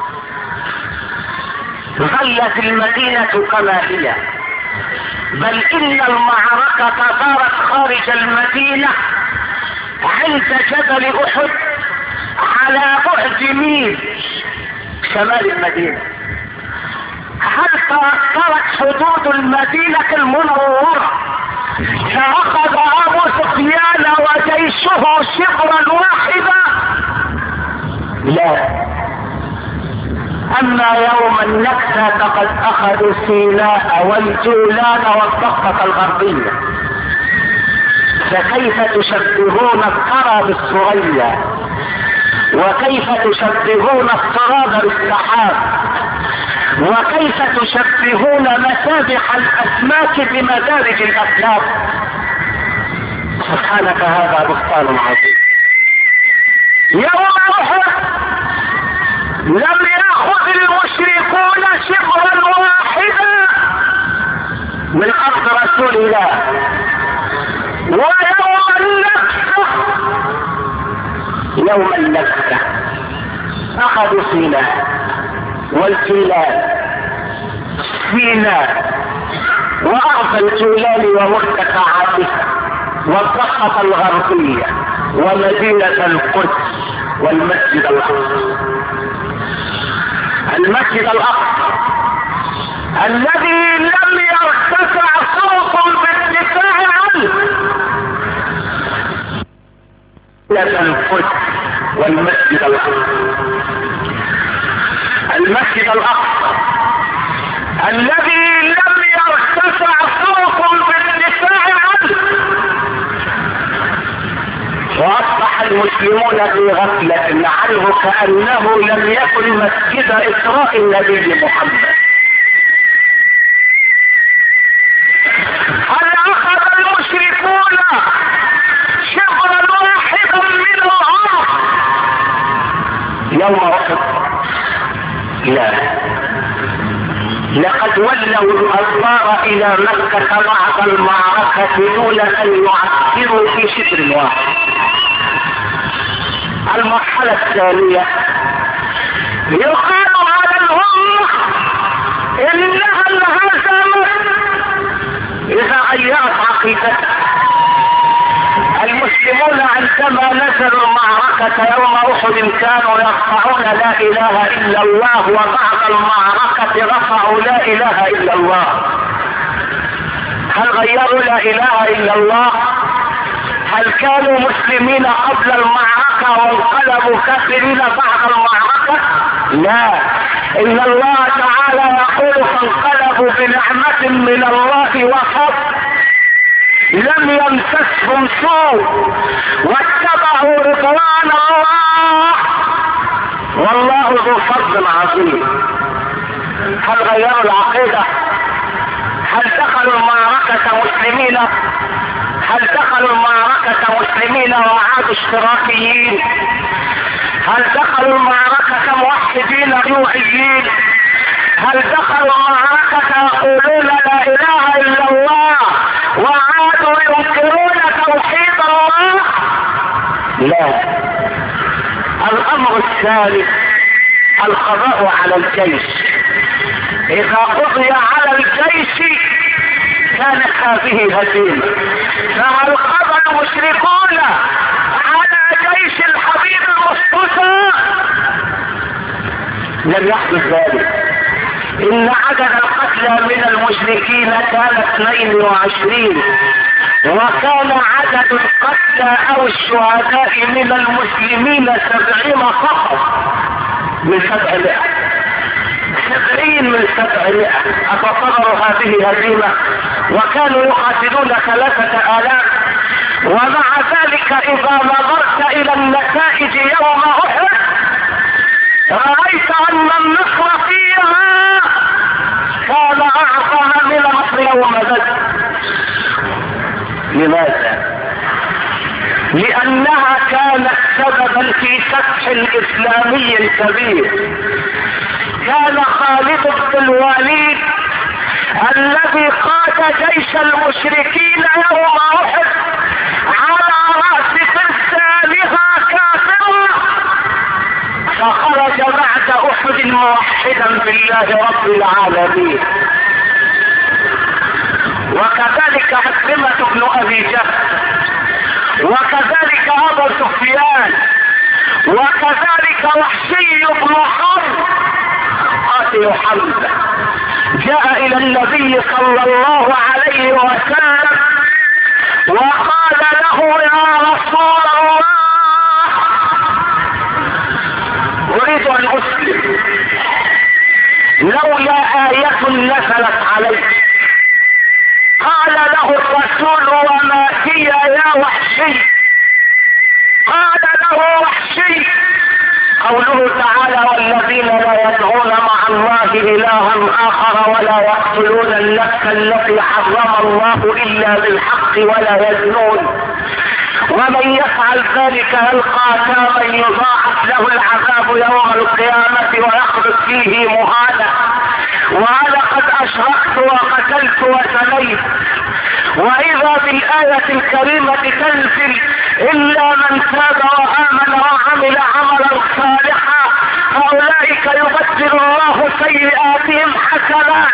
ظلت المدينة كما هي، بل ان المعركة دارت خارج المدينة عند جبل احد على بعد ميل شمال المدينة. هل تأثرت حدود المدينة المنورة فأخذ أبو سفيان وجيشه شبرا واحدا؟ لا. أما يوم النكسة فقد أخذوا سيناء والجولان والضفة الغربية فكيف تشبهون الثرى بالثريا، وكيف تشبهون التراب بالسحاب، وكيف تشبهون مسابح الاسماك بمدارج الافلاك. سبحانك هذا بهتان عظيم. يوم احد لم ياخذ المشركون شبرا واحدا من ارض رسول الله، يوم النكسة اخذوا سيناء والجولان، سيناء وارض الجولان ومرتفعاتها والضفة الغربية ومدينة القدس والمسجد الاقصى. المسجد الاقصى الذي لم يرتفع صوت بالدفاع عنه، القدس والمسجد الاقصى. المسجد الاقصى الذي لم يرتفع صوت بالدفاع عنه، واصبح المسلمون في غفلة عنه كأنه لم يكن مسجد اسراء النبي محمد. هل اخذ المشركون شبرا واحدا من الارض يوم احد؟ لا، لقد ولوا الانصار الى مكة بعد المعركة دون ان يعسكروا في شبر واحد. المرحلة الثانية يقال على الأمة إنها انهزمت إذا غيرت عقيدتها. المسلمون عندما نزلوا المعركة يوم أحد كانوا يرفعون لا إله إلا الله، وبعد المعركة رفعوا لا إله إلا الله. هل غيروا لا إله إلا الله؟ هل كانوا مسلمين قبل المعركة وانقلبوا كافرين بعد المعركة؟ لا، إن الله تعالى يقول فانقلبوا بنعمة من الله وفضل لم يمسسهم سوء واتبعوا رضوان الله والله ذو فضل عظيم. هل غيروا العقيدة؟ هل دخلوا المعركة مسلمين؟ هل دخلوا المعركة مسلمين وعادوا اشتراكيين؟ هل دخلوا المعركة موحدين ريوعيين؟ هل دخلوا المعركة يقولون لا اله الا الله وعادوا ينكرون توحيد الله؟ لا. الامر الثالث القضاء على الجيش. اذا قضي على الجيش كانت هذه هزيمة. فهل قضى المشركون على جيش الحبيب المصطفى؟ لم يحدث ذلك. ان عدد القتلى من المشركين كان 22، وكان عدد القتلى او الشهداء من المسلمين 70 فقط من 700. 70 من 700. أتصور هذه هزيمة؟ وكانوا يقاتلون 3000. ومع ذلك إذا نظرت إلى النتائج يوم أحد رأيت أن النصر فيها كان أعظم من نصر يوم بدر. لماذا؟ لأنها كانت سببا في فتح إسلامي كبير. كان خالد بن الوليد الذي قاد جيش المشركين يوم احد على رأس فرسانها كافرا، فخرج بعد احد موحدا بالله رب العالمين. وكذلك عكرمة بن ابي جهل، وكذلك ابو سفيان، وكذلك وحشي بن حرب قاتل حمزة جاء الى النبي صلى الله عليه وسلم وقال له يا رسول الله اريد ان اسلم لولا آية نزلت عليك. قال له الرسول وما هي يا وحشي. قال له وحشي قوله تعالى والذين لا يدعون مع الله إلها آخر ولا يقتلون النفس التي حرم الله إلا بالحق ولا يزنون ومن يفعل ذلك يلقى أثاما يضاعف له العذاب يوم القيامة ويخلد فيه مهانا وأنا قد أشركت وقتلت وزنيت. وإذا بالآية الكريمة تنزل إلا من تاب وآمن وعمل عملا صالحا فأولئك يبدل الله سيئاتهم حسنات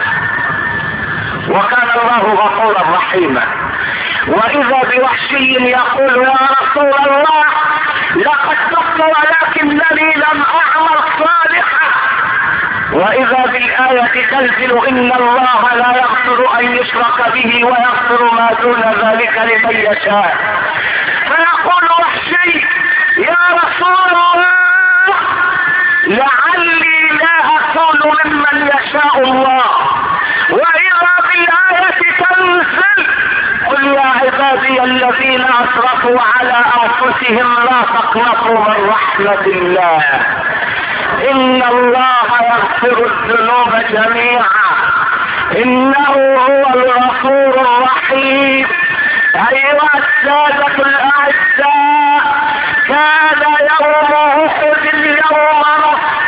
وكان الله غفورا رحيما. وإذا بوحشي يقول يا رسول الله لقد تبت ولكنني لم أعمل صالحا. وإذا بالآية تنزل إن الله لا يغفر أن يشرك به ويغفر ما دون ذلك لمن يشاء. فيقول وحشي يا رسول الله لعلي لا أكون ممن يشاء الله. وإذا بالآية تنزل قل يا عبادي الذين أسرفوا على أنفسهم لا تقنطوا من رحمة الله إن الله يغفر الذنوب جميعا إنه هو الغفور الرحيم. أيها السادة الأعزاء كان يوم أحد اليوم نصر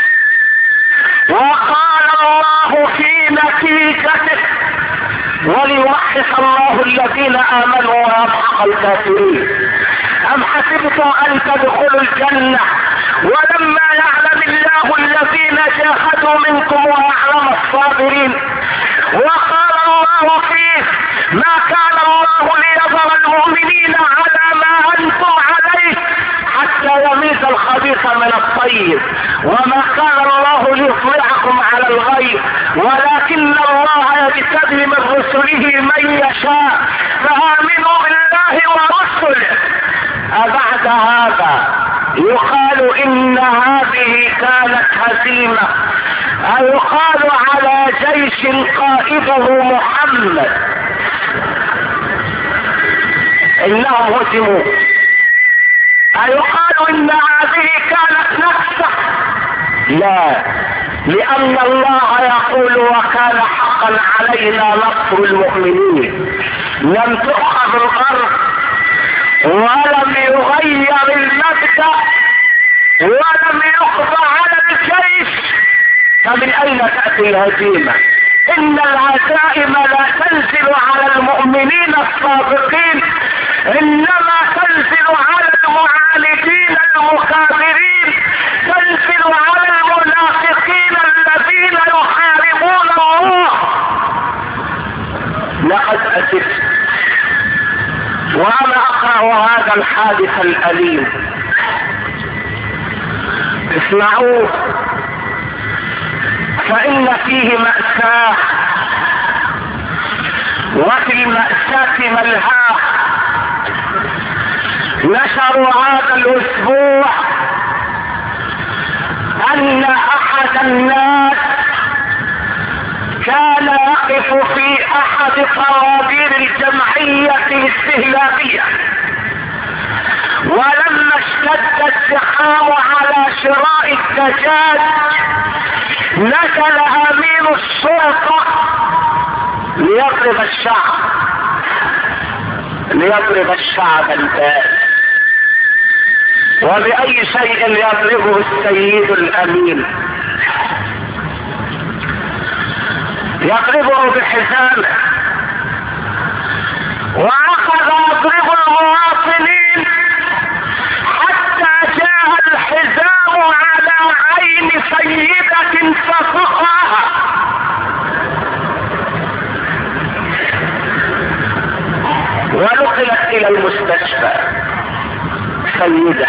وقال الله في نتيجته وليوحق الله الذين آمنوا ويمحق الكافرين. أم حسبتم أن تدخلوا الجنة ولما يعلم الله الذين جاهدوا منكم ويعلم الصابرين. وقال الله فيه ما كان الله ليذر المؤمنين على ما أنتم عليه حتى يميز الخبيث من الطيب وما كان الله ليطلعكم على الغيب ولكن الله يجتبي من رسله من يشاء فآمنوا بالله ورسله. أبعد هذا يقال إن هذه كانت هزيمة يقال على جيش قائده محمد إنهم هزموا. يقال إن هذه كانت نكسة لا لأن الله يقول وكان حقا علينا نصر المؤمنين. لم تؤخذ الأرض ولم يغير المبدأ ولم يقضى على الجيش فمن أين تأتي الهزيمة؟ إن العزائم لا تنزل على المؤمنين الصادقين إنما تنزل على المعاندين المكابرين تنزل على المنافقين الذين يحاربون الله. لقد أسفت وأنا أقرأ هذا الحادث الأليم اسمعوه فإن فيه مأساة وفي المأساة ملهاه. نشروا هذا الأسبوع أن أحد الناس كان يقف في أحد قوابير الجمعية الاستهلاكية ولما اشتد الزحام على شراء الدجاج نزل أمين الشرطة ليضرب الشعب البائس. وبأي شيء يضربه السيد الأمين؟ يضربه بحزامه وأخذ يضرب المواطنين حتى جاء الحزام على عين سيدة ففقها ونقلت إلى المستشفى سيدة.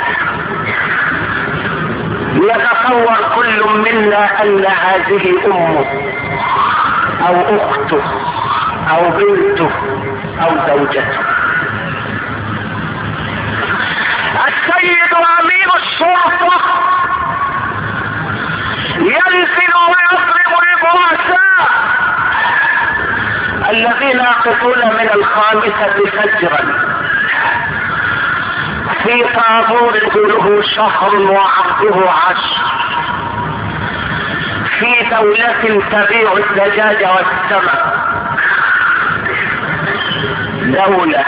يتصور كل منا أن هذه أمه أو أخته أو بنته أو زوجته. السيد أمين الشرطة ينزل ويضرب الرؤساء الذين يقفون من 5 فجرا في طابور له شهر وعرضه 10، في دولة تبيع الدجاج والسمك، دولة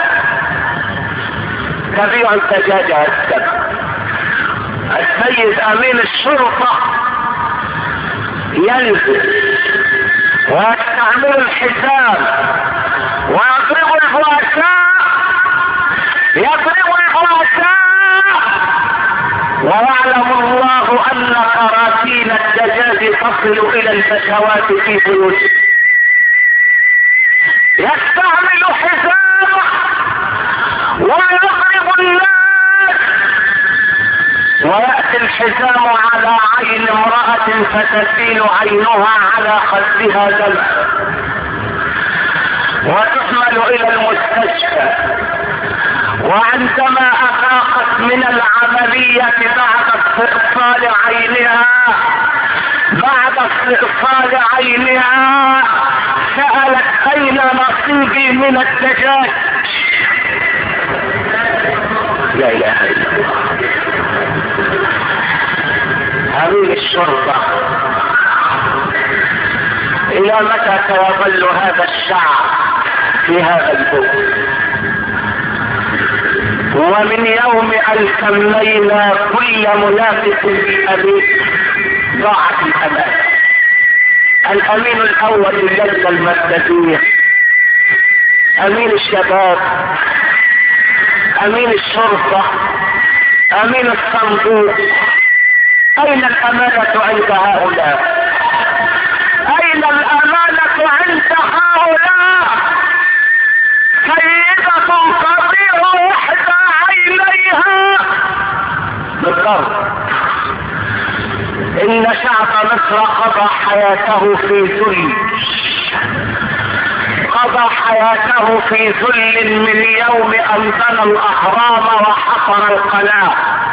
تبيع الدجاج والسمك. السيد امين الشرطة ينزل ويستعمل الحزام ويضرب الرؤساء، ويعلم الله ان كراتين الدجاج تصل الى البشوات في بيوتهم. يستعمل حزامه ويضرب الناس، ويأتي الحزام على عين امرأة فتسيل عينها على خدها دم، وتحمل الى المستشفى. وعندما افاقت من العملية بعد استئصال عينها سألت اين نصيبي من الدجاج. لا اله الا الله. امين الشرطة، الى متى سيظل هذا الشعب في هذا البؤس؟ ومن يوم ان سمينا كل منافق بالامين ضاعت الامان. الامين الاول اللجنة المركزية، امين الشباب، امين الشرطة، امين الصندوق، اين الامانة عند هؤلاء؟ اين الامانة عند هؤلاء؟ سيدة تضيع احدى عينيها بالضرب. ان شعب مصر قضى حياته في ذل، قضى حياته في ذل من يوم ان بنى الاهرام وحفر القناة.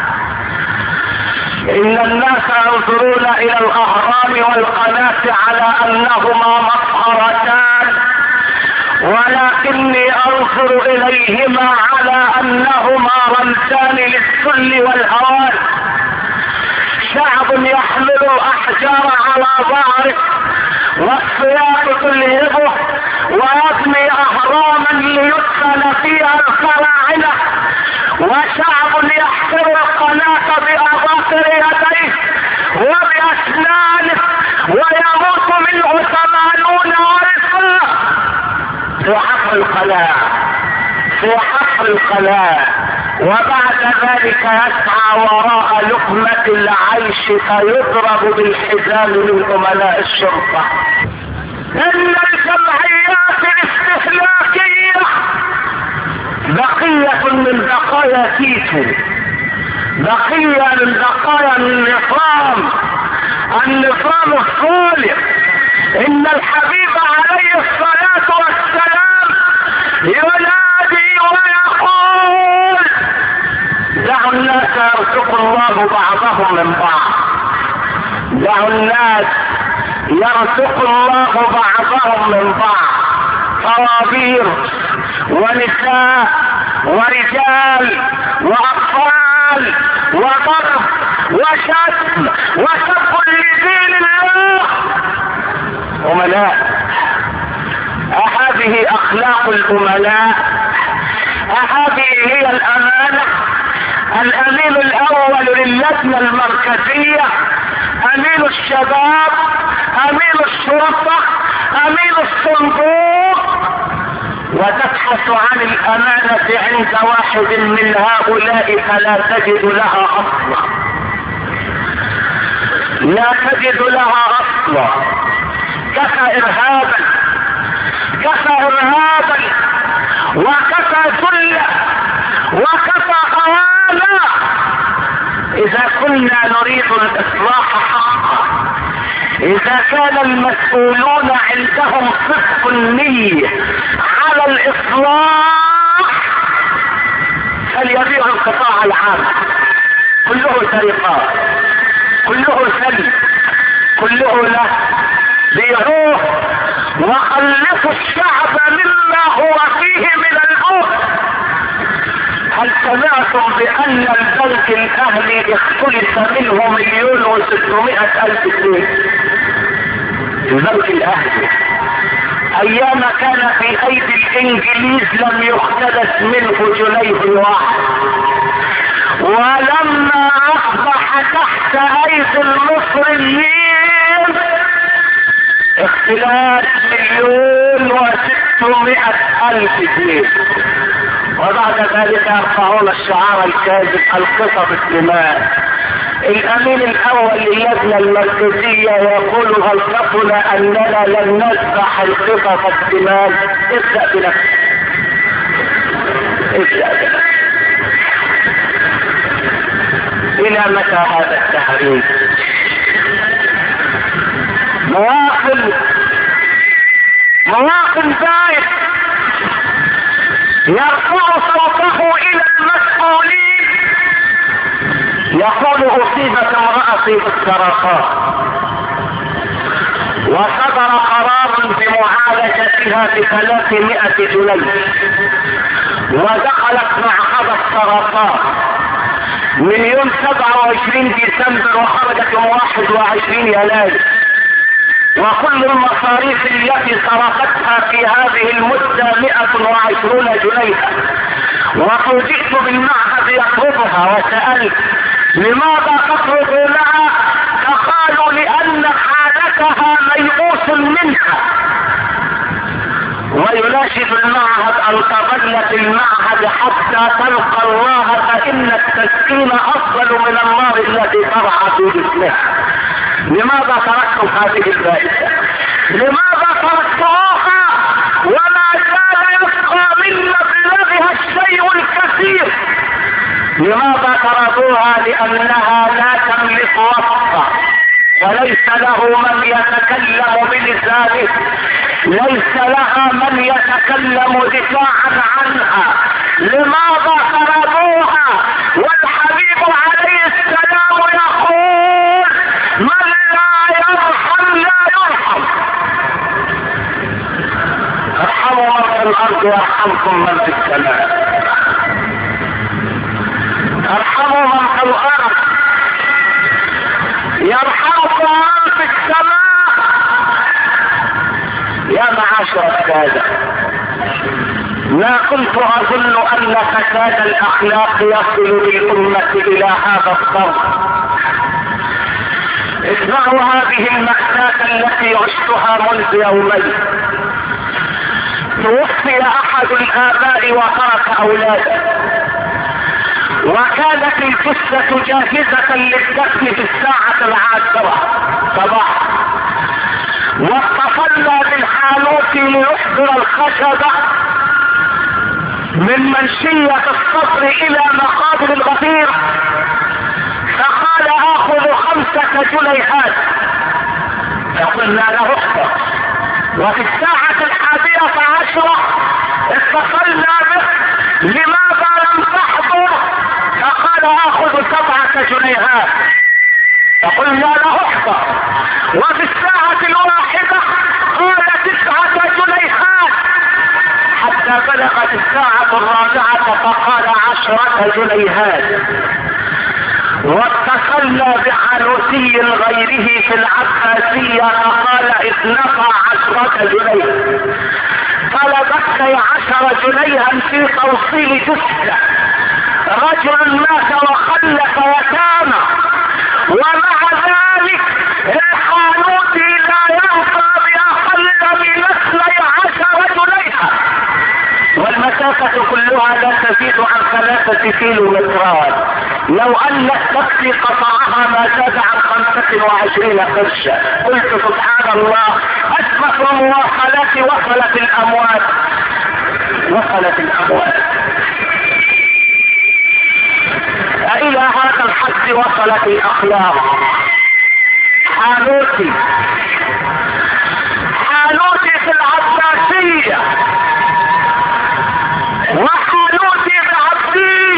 ان الناس ينظرون الى الاهرام والقناة على انهما مفخرتان، ولكني انظر اليهما على انهما رمزان للذل والهوان. شعب يحمل الاحجار على ظهره والسياط تلهبه ويبني اهراما ليدخل فيها الفراعنة، وشعب يحفر القناة باظافر يديه وباسنانه ويموت منه 80,000 في حفر القناة، وبعد ذلك يسعى وراء لقمة العيش فيضرب بالحزام من امناء الشرطة. ان الجمعيات الاستهلاكية بقية من بقايا تيتو، بقية من بقايا النظام الظالم. ان الحبيب عليه الصلاة والسلام ينادي ويقول: دعوا الناس يرزق الله بعضهم من بعض، دعوا الناس يرزق الله بعضهم من بعض. طوابير ونساء ورجال واطفال وضرب وشتم وسب لدين الله. امناء، اهذه اخلاق الامناء؟ اهذه هي الامانة؟ الامين الاول للجنة المركزية، امين الشباب، امين الشرطة، امين الصندوق، وتبحث عن الامانة عند واحد من هؤلاء فلا تجد لها اصلا، لا تجد لها اصلا. كفى ارهابا، كفى ارهابا، وكفى ذلا، وكفى خوانا. اذا كنا نريد الاصلاح حقا، اذا كان المسؤولون عندهم صدق النية على الاصلاح، فليبيعوا القطاع العام، كله سرقات، كله سلب، كله له، بيعوه وخلصوا الشعب مما هو فيه من الأمر. هل سمعتم بأن البنك الأهلي اختلف منه 1,600,000 جنيه؟ البنك الأهلي أيام كان في أيدي الإنجليز لم يختلف منه جنيه واحد، ولما أصبح تحت أيدي المصريين اختلاف 1,600,000 جنيه. وبعد ذلك يرفعون الشعار الكاذب القصص الدماء. الامين الاول للجنة المركزية يقول غلطتنا اننا لم نذبح القصص الدماء. ابدأ بنفسك، ابدأ بنفسك. الى متى هذا التحريم؟ مواطن زائد يرفع صوته الى المسؤولين يقول اصيبت امرأتي بالسرطان وصدر قرار بمعالجتها ب300 جنيه، ودخلت معهد السرطان من يوم 27 ديسمبر وخرجت يوم 21 يناير، وكل المصاريف التي صرفتها في هذه المدة 120 جنيه. وفوجئت بالمعهد يطردها وسألت لماذا تطردونها؟ فقالوا لأن حالتها ميؤوس منها. ويناشد المعهد أن تظل في المعهد حتى تلقى الله، فإن التسكين أفضل من النار التي ترعى في جسمها. لماذا تركتم هذه الفائدة؟ لماذا تركتوها وما زال يبقى من مبلغها الشيء الكثير؟ لماذا طردوها؟ لأنها لا تملك وسطا وليس له من يتكلم بلسانه، ليس لها من يتكلم دفاعا عنها. لماذا طردوها والحبيب عليه السلام يقول من لا يرحم لا يرحم؟ ارحموا من في الارض يرحمكم من في السماء. ارحموا من في الارض يرحمكم من في السماء. يا معاشر السادة، ما كنت اظن ان فساد الاخلاق يصل بالامة الى هذا الضرب. اسمعوا هذه المأساة التي عشتها منذ يومين. توفي احد الاباء وترك اولادا، وكانت الجثة جاهزة للدفن في الساعة 10 صباحا، واتصلنا بالحانوت ليحضر الخشبة من منشية الصدر الى مقابر الغفير، فقال اخذ 5 جنيهات. فقلنا له احضر. وفي الساعة 11 اتصلنا به لماذا لم تحضر؟ فقال اخذ 7 جنيهات. فقلنا له احضر. وفي الساعة 1 قال 9 جنيهات، حتى بلغت الساعة 4 فقال 10 جنيهات. واتصلنا بحانوتي غيره في العباسية فقال 12 جنيه. طلبت 10 جنيها في توصيل جثة رجل مات وخلف يتامى، ومع ذلك الحانوتي لا يرضى بأقل من 12 جنيها، والمسافة كلها لا تزيد عن 3 كيلومترات. لو ان التاكسي قطعها ما زاد عن 25 قرشا. قلت سبحان الله، اسمة المواصلات وصلت الاموال، وصلت الاموال. الى هذا الحد وصلت الاخلاق. حانوتي في العباسية وحانوتي بعبدين.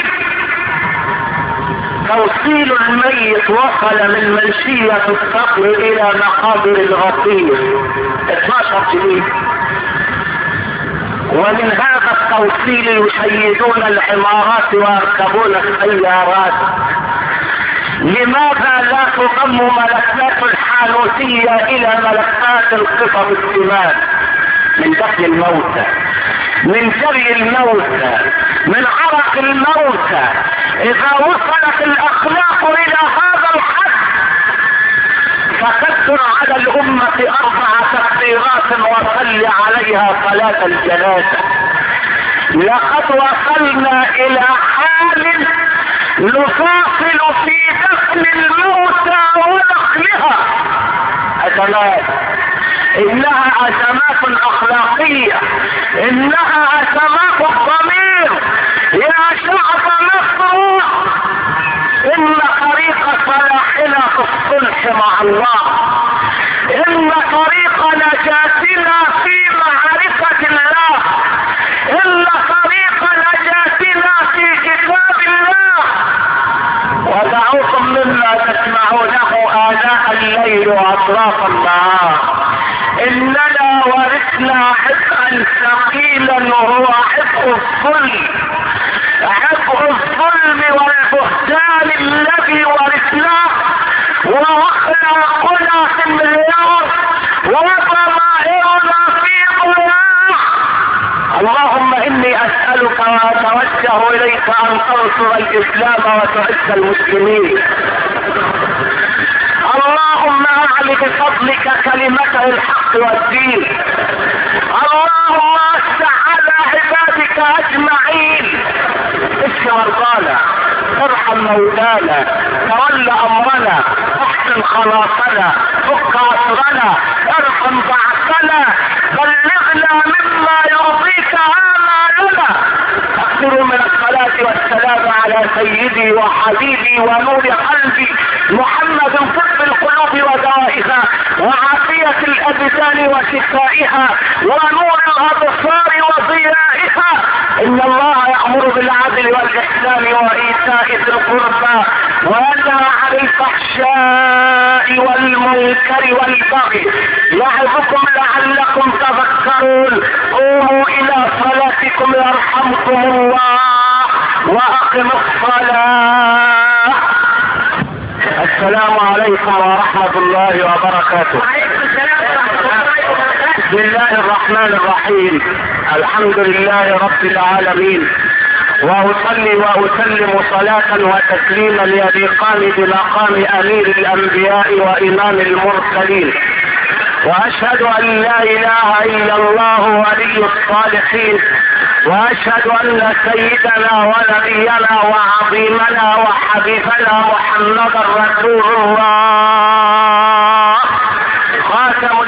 توصيل الميت وصل من منشية الصقر الى مقابر الغفير. 12 جنيه. ومن هذا التوصيل يشيدون العمارات ويركبون السيارات. لماذا لا تضم ملفات الحانوتية الى ملفات القطط الثمان؟ من دفن الموتى، من جري الموتى، من عرق الموتى. اذا وصلت الاخلاق الى هذا الحد فكثر على الامة 4 تكبيرات وصل عليها صلاة الجنازة. لقد وصلنا الى حال نفاصل في دفن الموتى ونقلها. ازمات، انها ازمات اخلاقية، انها ازمات الضمير. يا شعب مصر، ان طريق صلاحنا في الصلح مع الله، ان طريق نجاتنا في معرفة الله، ان طريق نجاتنا في كتاب الله. ودعوكم مما تسمعونه آناء الليل واطراف النهار. اننا ورثنا عبئا ثقيلا وهو عبء الظلم، عبء الظلم والبهتان الذي ورثناه، واخلاقنا في انهيار وضمائرنا في ضياع. اللهم اني اسألك واتوجه اليك ان تنصر الاسلام وتعز المسلمين. اللهم اعل بفضلك كلمته الحق والدين. اللهم وسع على عبادك اجمعين. اشف مرضانا، ارحم موتانا، تول امرنا، احسن خلاصنا، فك عصرنا، ارحم ضعفنا، بلغنا مما يرضيك آمالنا. اكثروا من الصلاة والسلام على سيدي وحبيبي ونور قلبي محمد، طب القلوب ودوائها، وعافية الابدان وشفائها، ونور الابصار وضيائها. ان الله يأمر بالعدل والاحسان وايتاء ذي القربى وينهى عن الفحشاء والمنكر والبغي يعظكم لعلكم تذكرون. قوموا الى صلاتكم يرحمكم الله واقم الصلاة. السلام عليكم ورحمة الله وبركاته. بسم الله الرحمن الرحيم. الحمد لله رب العالمين، واصلي واسلم صلاة وتسليما يليقان بمقام امير الانبياء وامام المرسلين، واشهد ان لا اله الا الله ولي الصالحين، واشهد ان سيدنا ونبينا وعظيمنا وحبيبنا محمدا رسول الله خاتم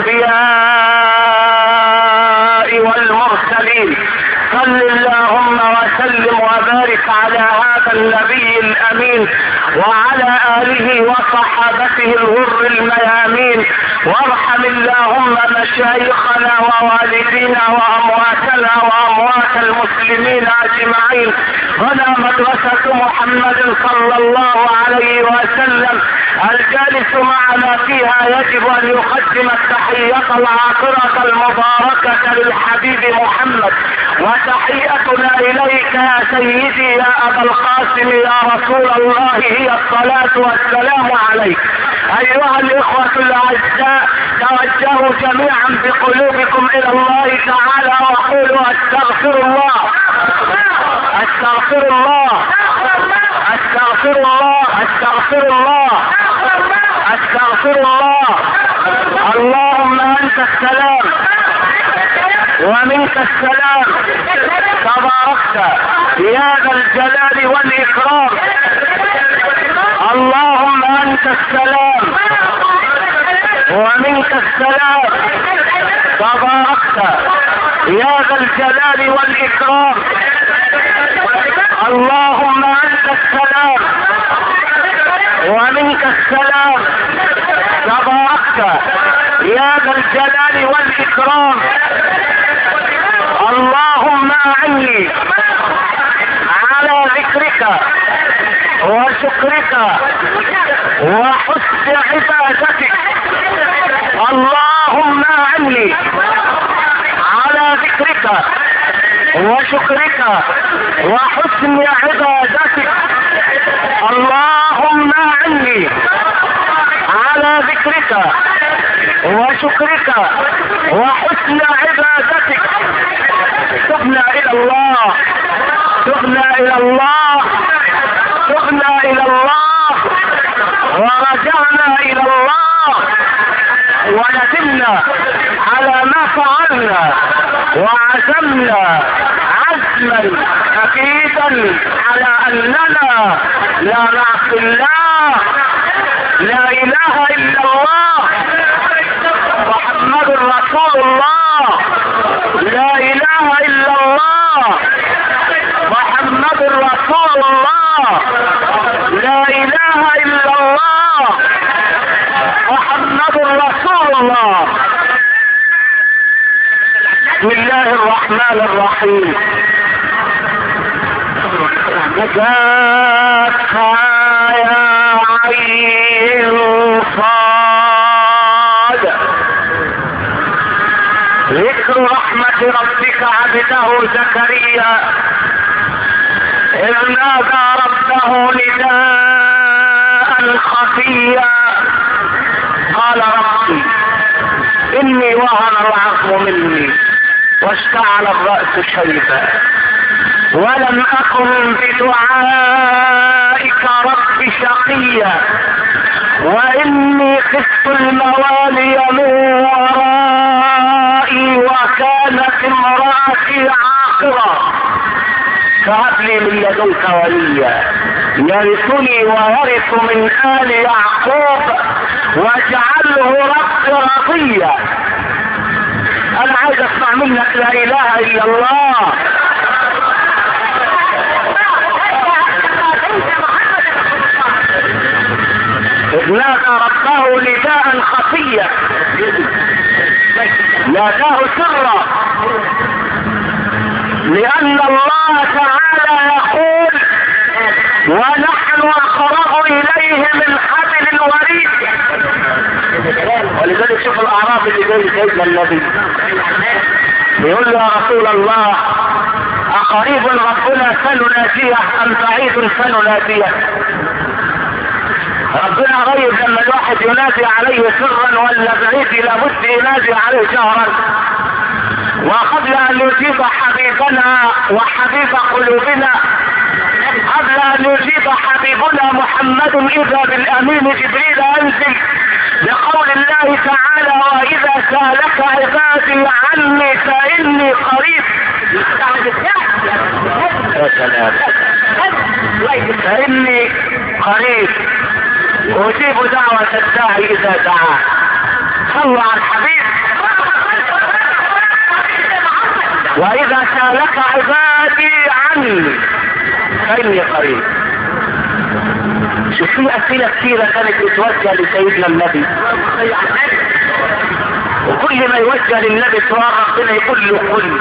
الانبياء والمرسلين. صل اللهم وسلم وبارك على هذا النبي الامين وعلى اله وصحابته الغر الميامين، وارحم اللهم مشايخنا ووالدينا وامواتنا واموات المسلمين اجمعين. هنا مدرسة محمد صلى الله عليه وسلم، الجالس معنا فيها يجب ان يقدم التحية العاطرة المباركة للحبيب محمد، وتحيتنا اليك يا سيدي يا ابا القاسم يا رسول الله هي الصلاة والسلام عليك. ايها الاخوة الاعزاء، توجهوا جميعا بقلوبكم الى الله تعالى وقولوا استغفر الله، استغفر الله، استغفر الله، استغفر الله، استغفر الله. اللهم انت السلام ومنك السلام، تباركت يا ذا الجلال والاكرام. اللهم انت السلام ومنك السلام، تباركت يا ذا الجلال والاكرام. اللهم انت السلام ومنك السلام، تباركت يا ذا الجلال والاكرام. اللهم اعني على ذكرك وشكرك وحسن عبادتك. اللهم اللهم أعني على ذكرك وشكرك وحسن عبادتك. اللهم أعني على ذكرك وشكرك وحسن عبادتك. تبنا إلى الله، تبنا إلى الله، تبنا إلى الله، ورجعنا إلى الله، وندمنا على ما فعلنا، وعزمنا عزما أكيدا على أننا لا نعصي الله. لا إله إلا الله محمد رسول الله. لا إله إلا الله محمد رسول الله. لا إله إلا الله محمد رسول الله. بسم الله الرحمن الرحيم. نجاك يا عين صاد. ذكر رحمة ربك عبده زكريا إذ نادى ربه نداء خفيا قال ربي إني وهن العظم مني واشتعل الرأس شيبا ولم أكن بدعائك رب شقيا وإني خفت الموالي من ورائي وكانت امرأتي عاقرا فهب لي من لدنك وليا يرثني ويرث من آل يعقوب واجعله رب رضيا. أنا عايز أسمع منك لا إله إلا الله. إذ نادى ربه نداء خفيا ناداه سرا لأن الله تعالى يقول ونحن أقرب إليه من حبل الوريد. ولذلك شوف الأعراب اللي جاي سيدنا النبي يقول له يا رسول الله أقريب ربنا سنناديه أم بعيد سنناديه؟ ربنا قريب لما الواحد ينادي عليه سرا ولا بعيد لابد ينادي عليه جهرا. وقبل ان يجيب حبيبنا وحبيب قلوبنا، قبل ان يجيب حبيبنا محمد اذا بالامين جبريل انزل بقول الله تعالى واذا سالك عبادي عني فاني قريب. يا سلام. فاني قريب أجيب دعوة الداعي إذا دعاه. صلوا على الحبيب. وإذا سالك عبادي عني فإني قريب. شوف في أسئلة كثيرة كانت تتوجه لسيدنا النبي، وكل ما يوجه للنبي سؤال ربنا يقول له قل.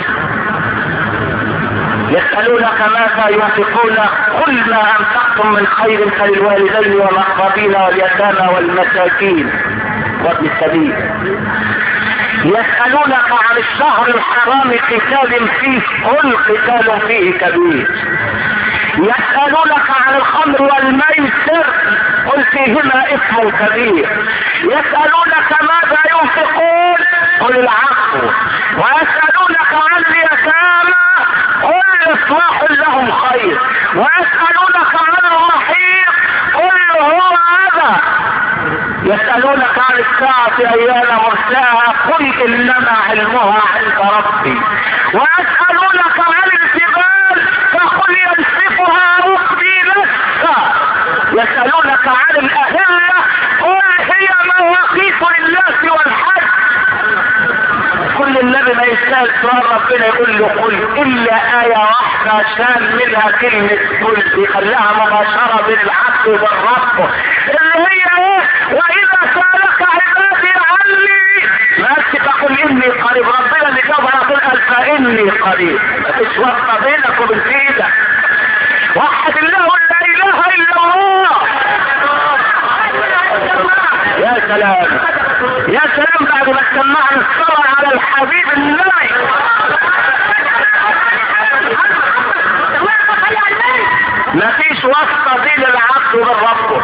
يسألونك ماذا ينفقون قل ما أنفقتم من خير فللوالدين والأقربين واليتامى والمساكين وابن السبيل. يسألونك عن الشهر الحرام قتال فيه قل قتال فيه كبير. يسألونك عن الخمر والميسر قل فيهما إثم كبير. يسألونك ماذا ينفقون قل العفو. ويسألونك عن اليتامى قل إصلاح لهم خير. ويسألونك عن المحيط قل هو أذى. يسألونك عن الساعة أيان مرساها قل إنما علمها عند ربي. ويسألونك عن الجبال فقل ينسفها ربي نسفا. يسألونك عن الأهلة قل هي مواقيت للناس والحج. كل النبي ما يسأل سؤال ربنا يقول له قل إلا آية واحدة شان منها كلمة قل يخليها مباشرة بين العبد والرب اللي هي ايه؟ وإذا سألك عبادي عني ما تقول إني قريب. ربنا اللي جاب على طول قال فإني قريب. مفيش وقت بينك وبين سيدك. وحد الله لا إله إلا الله. يا سلام يا سلام. بعد بعد ما سمعنا الصلاة على الحبيب النبي. مفيش واسطة بين العبد وبين ربه.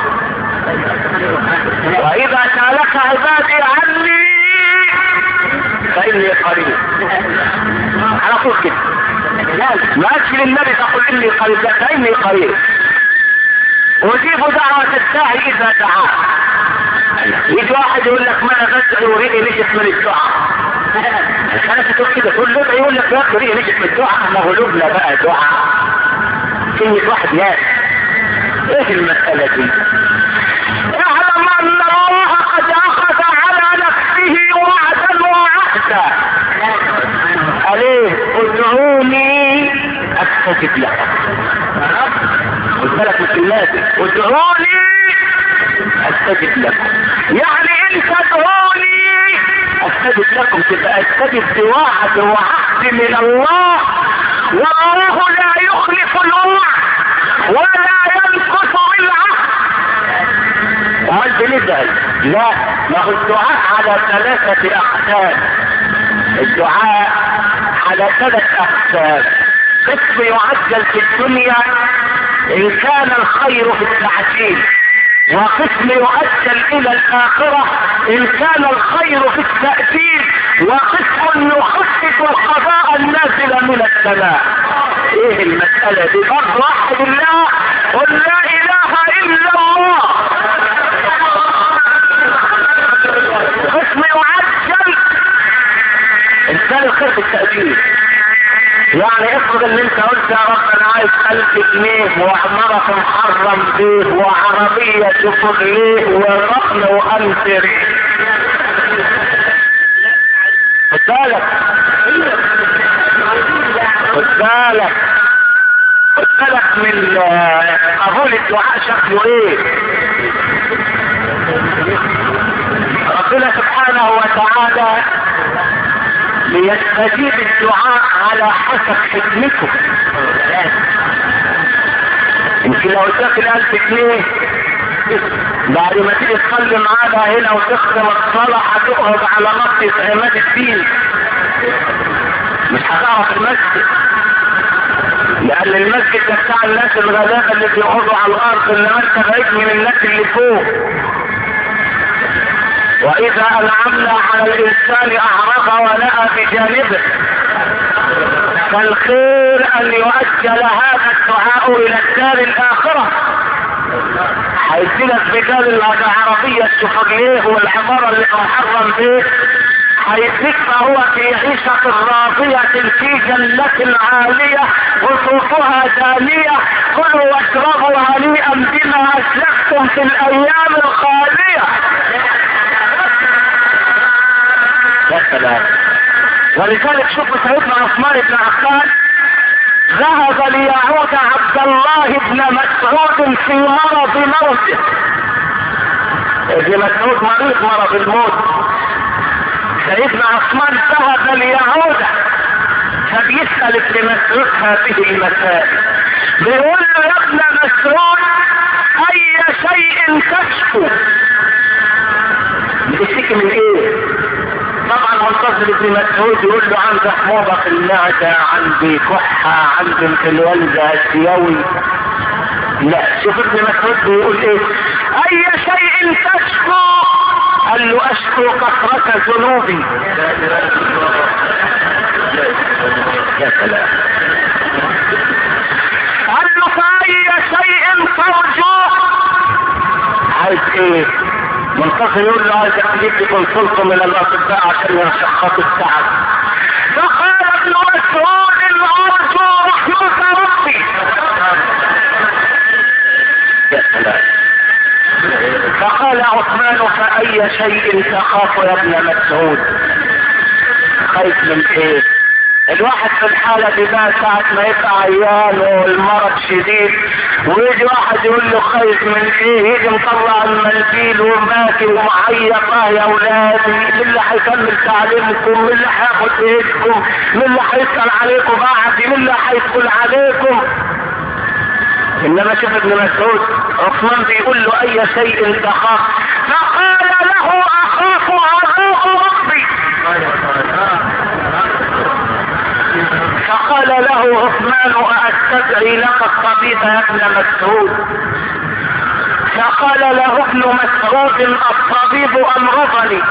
وإذا سألك عبادي عني فإني قريب. على طول كده. ما أجل النبي تقول إني قريب، لا فإني قريب. أجيب دعوة الداعي إذا دعاه. يجي واحد يقول لك ما انا بدعي وريقي نشف من الدعاء. انا تقول كده تقول له يقول لك يا اخي ريقي نشف من الدعاء، ما هو لبنا بقى دعاء. كلمة واحد يا ايه المسألة دي؟ اعلم ان الله قد اخذ على نفسه وعدا وعهدا. قال ايه؟ ادعوني استجب لكم. قلت لك مش لازم ادعوني استجب لكم، يعني ان تدعوني استجب لكم، تبقى استجب بوعد وعهد من الله، والله لا يخلف الوعد ولا ينقص بالعهد. امال بندعي؟ لا، ما هو الدعاء على 3 أقسام. الدعاء على 3 أقسام. قسم يعجل في الدنيا ان كان الخير في التعجيل، وقسم يؤجل الى الاخرة ان كان الخير في التأجيل، وقسم يخفف القضاء النازل من السماء. ايه المسألة دي؟ فرض واحد الله، قل لا اله الا الله. قسم يعجل ان كان الخير في التأجيل، يعني افرض ان انت قلت يا رب انا عايز 1000 جنيه وعمارة محرم بيه وعربية شوفرليه ورقم وانتري. خد بالك من قبول الدعاء شكله ايه. ربنا سبحانه وتعالى ليستجيب الدعاء على حسب حكمته. يمكن لو اداك 1000 جنيه بعد ما تيجي تصلي معانا هنا وتختم الصلاة هتقعد على نص عماد الدين، مش هتعرف المسجد، لأن المسجد ده بتاع الناس الغلابة اللي بيقعدوا على الأرض، إنما أنت بعيد من الناس اللي فوق. وإذا أنعمنا على الإنسان أعرض ونأى بجانبه، فالخير أن يؤجل هذا الدعاء إلى الدار الآخرة. هيديلك بدال العربية الشوفرليه والعمارة اللي محرم بيه، هيديك فهو في عيشة راضية في جنة عالية قطوفها دانية، كلوا واشربوا هنيئا بما أسلفتم في الأيام الخالية. يا سلام. ولذلك شوفوا سيدنا عثمان بن عفان ذهب ليعود عبد الله بن مسعود في مرض موته. ابن مسعود مرض الموت، سيدنا عثمان ذهب ليعود، فبيسأل ابن مسعود هذه المسائل، بيقول له يا ابن مسعود اي شيء تشكو؟ بتشتكي من ايه؟ طبعا منتظر ابن مسعود يقول له عندي حموضة في المعدة، عندي كحة، عندي انفلونزا السيوي. لا، شوف ابن مسعود بيقول ايه؟ اي شيء تشكو؟ قال له اشكو كثرة ذنوبي. يا سلام. قال له فاي شيء ترجو؟ عايز ايه؟ منتصر يقول له عايز اجيب لي كونسلت من الاطباء عشان يشخص التعب. فقال ابن مسعود ارجو رحمة ربي. يا سلام. فقال عثمان فاي شيء تخاف يا ابن مسعود؟ خايف من ايه؟ الواحد في الحالة دي بقى ساعة ما يبقى عيان والمرض شديد ويجي واحد يقول له خايف من ايه؟ يجي مطلع المنديل وماكي ومعيط يا اولادي، مين اللي هيكمل تعليمكم؟ مين اللي هياخد ايدكم؟ مين اللي هيسأل عليكم بعدي؟ مين اللي هيدخل عليكم؟ انما شوف ابن مسعود عثمان بيقول له اي شيء تخاف؟ فقال له اخاف عذاب ربي. فقال له عثمان أستدعي لك الطبيب يا ابن مسعود؟ فقال له ابن مسعود الطبيب أمرضني.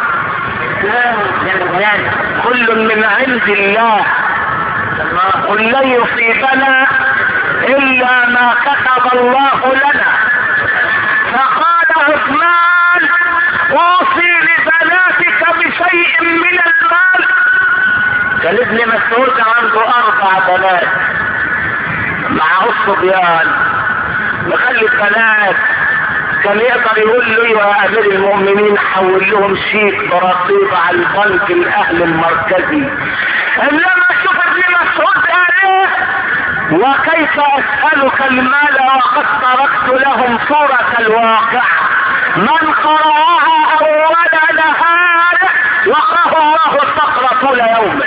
كل من عند الله، قل لن يصيبنا إلا ما كتب الله لنا. فقال عثمان اوصي لبناتك بشيء من المال. كان ابن مسعود عنده 4 بنات معه الصبيان، مخلي البنات كان يقدر يقول له يا امير المؤمنين حول لهم شيك برصيد على البنك الاهلي المركزي. انما شوف ابن مسعود قال ايه؟ وكيف اسالك المال وقد تركت لهم صورة الواقع، من قرأها اول نهار وقاه الله الصقر طول يومه.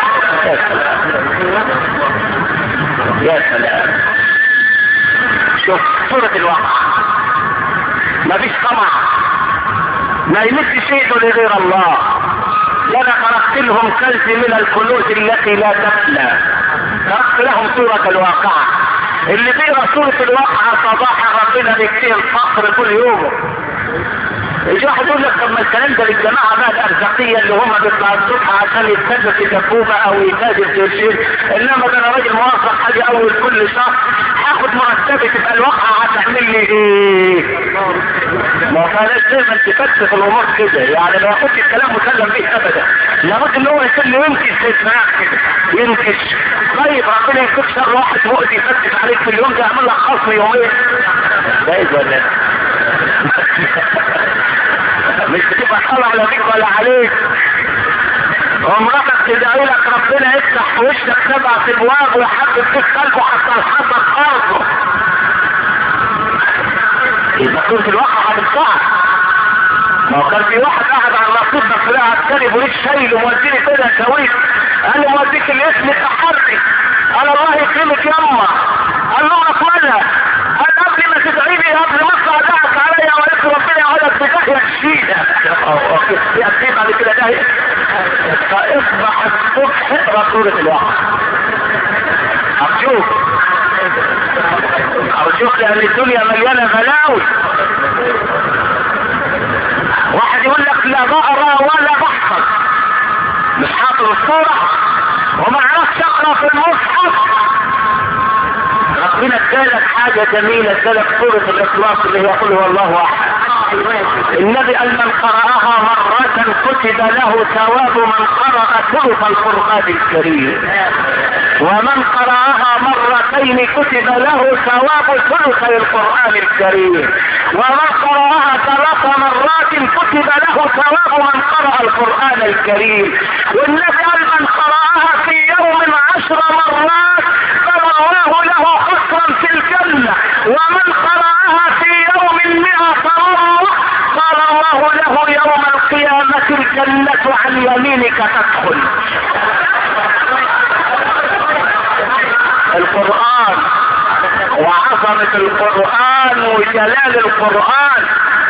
يا سلام، شوف صورة الواقع، ما فيش طمع، ما يمس شيء لغير الله. وانا تركت لهم كنز من الكنوز التي لا تفنى، تركت لهم صورة الواقعة. اللي بيقرا صورة الواقعة صباحا ربنا بيكفيه الفقر كل يوم. يجي واحد يقول لك طب ما الكلام ده للجماعه بقى الارزاقيه اللي هم بيطلعوا الصبح عشان يتسلوا في دبوبه او يتاجر في شيء، انما ده انا راجل موظف حاجه اول كل شهر هاخد مرتبي، تبقى الواقعه هتعمل لي ايه؟ ما كانش دايما تفتح الامور كده، يعني ما ياخدش الكلام مسلم به ابدا، لابد ان هو يسلم ينكش في دماغ كده، ينكش. طيب ربنا يكتب شر واحد مؤذي يفتش عليك في اليوم ده يعمل لك خصم يومين، جايز ولا مش بتبقى طالع على بيك ولا عليك. ومراتك تدعي لك ربنا يفتح في وشك 7 ابواب ويحبب فيك قلبه حتى الحضر ارضه. يبقى صورة الواقع هتنفعك. ما هو كان في واحد قاعد على الرصيف بس لا عسكري بوليس شايل وموديني كده شويت، قال لي موديك الاسم التحري. قال الله يكرمك يما. قال له اقبلها. قال قبل ما تدعي لي قبل ما اطلع دعك عليا وقلت ربنا يقعدك بدايه شديده. يا سيدي بعد كده داهيه. فاصبح الصبح اقرا سوره الواقع. ارجوك لان الدنيا مليانه بلاوي. واحد يقول لك لا بقرا ولا بحفظ، مش حاطط الصوره وما عرفش اقرا في المصحف. ربنا ادالك حاجه جميله، ادالك سوره الاخلاص اللي هي قل هو الله احد. النبي قال من قرأها مرة كتب له ثواب من قرأ ثلث القرآن الكريم، ومن قرأها مرتين كتب له ثواب ثلثي القرآن الكريم، ومن قرأها 3 مرات كتب له ثواب من قرأ القرآن الكريم. والنبي قال من قرأها في يوم 10 مرات بنى الله له قصرا في الجنة، ومن قرأها في يوم 100 مرة قال الله له يوم القيامة الجنة عن يمينك تدخل. القرآن وعظمة القرآن وجلال القرآن.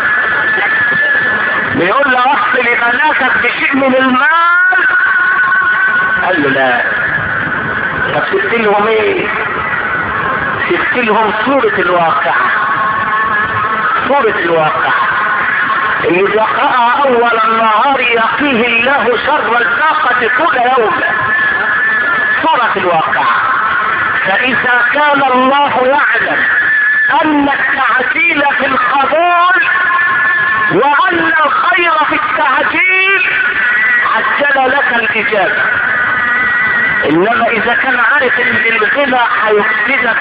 بيقول له احصل لبناتك بشيء من المال. قال له لا. طب سبت لهم ايه؟ سبت لهم سورة الواقع. سورة الواقع اللي بيقرأها اول النهار يقيه الله شر الفاقة طول يوم. سورة الواقع. فإذا كان الله يعلم أن التعجيل في القبول وأن الخير في التعجيل عجل لك الإجابة. إنما إذا كان عارف أن الغنى هيفسدك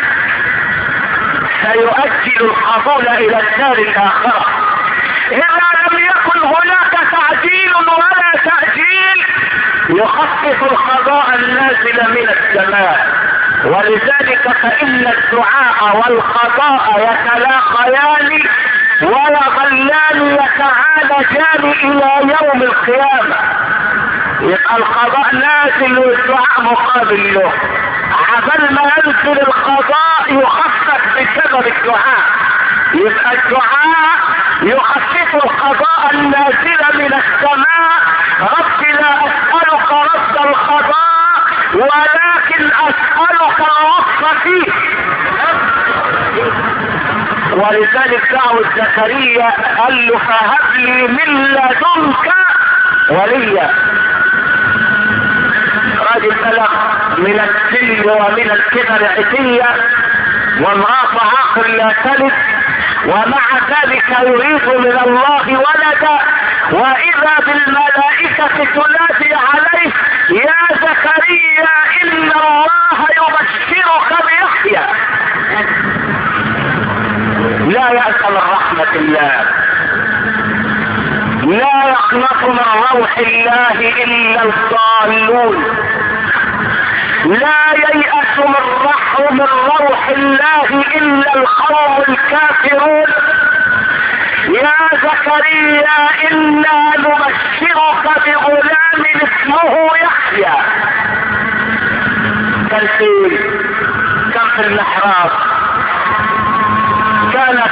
سيؤجل القبول إلى الدار الآخرة. إذا لم يكن هناك تعجيل ولا تأجيل يخفف القضاء النازل من السماء. ولذلك فإن الدعاء والقضاء يتلاقيان ويظلان يتعالجان إلى يوم القيامة. يبقى القضاء نازل والدعاء مقابل له. عبال ما ينزل القضاء يخفف بسبب الدعاء. يبقى الدعاء يخفف القضاء النازل من السماء. رب لا أسأل فيه. ولذلك دعوة زكريا قال له فهب لي من لدنك وليا. راجل بلغ من السن ومن الكبر عتية وامرأة عاقل لا تلد، ومع ذلك يريد من الله ولدا، واذا بالملائكة تنادي عليه يا زكريا ان الله يبشرك بيحيى. لا يأس من رحمة الله، لا يقنط من روح الله الا الضالون، لا ييأس من روح الله الا القوم الكافرون. يا زكريا انا نبشرك بغلام اسمه يحيى. كان في المحراب، كان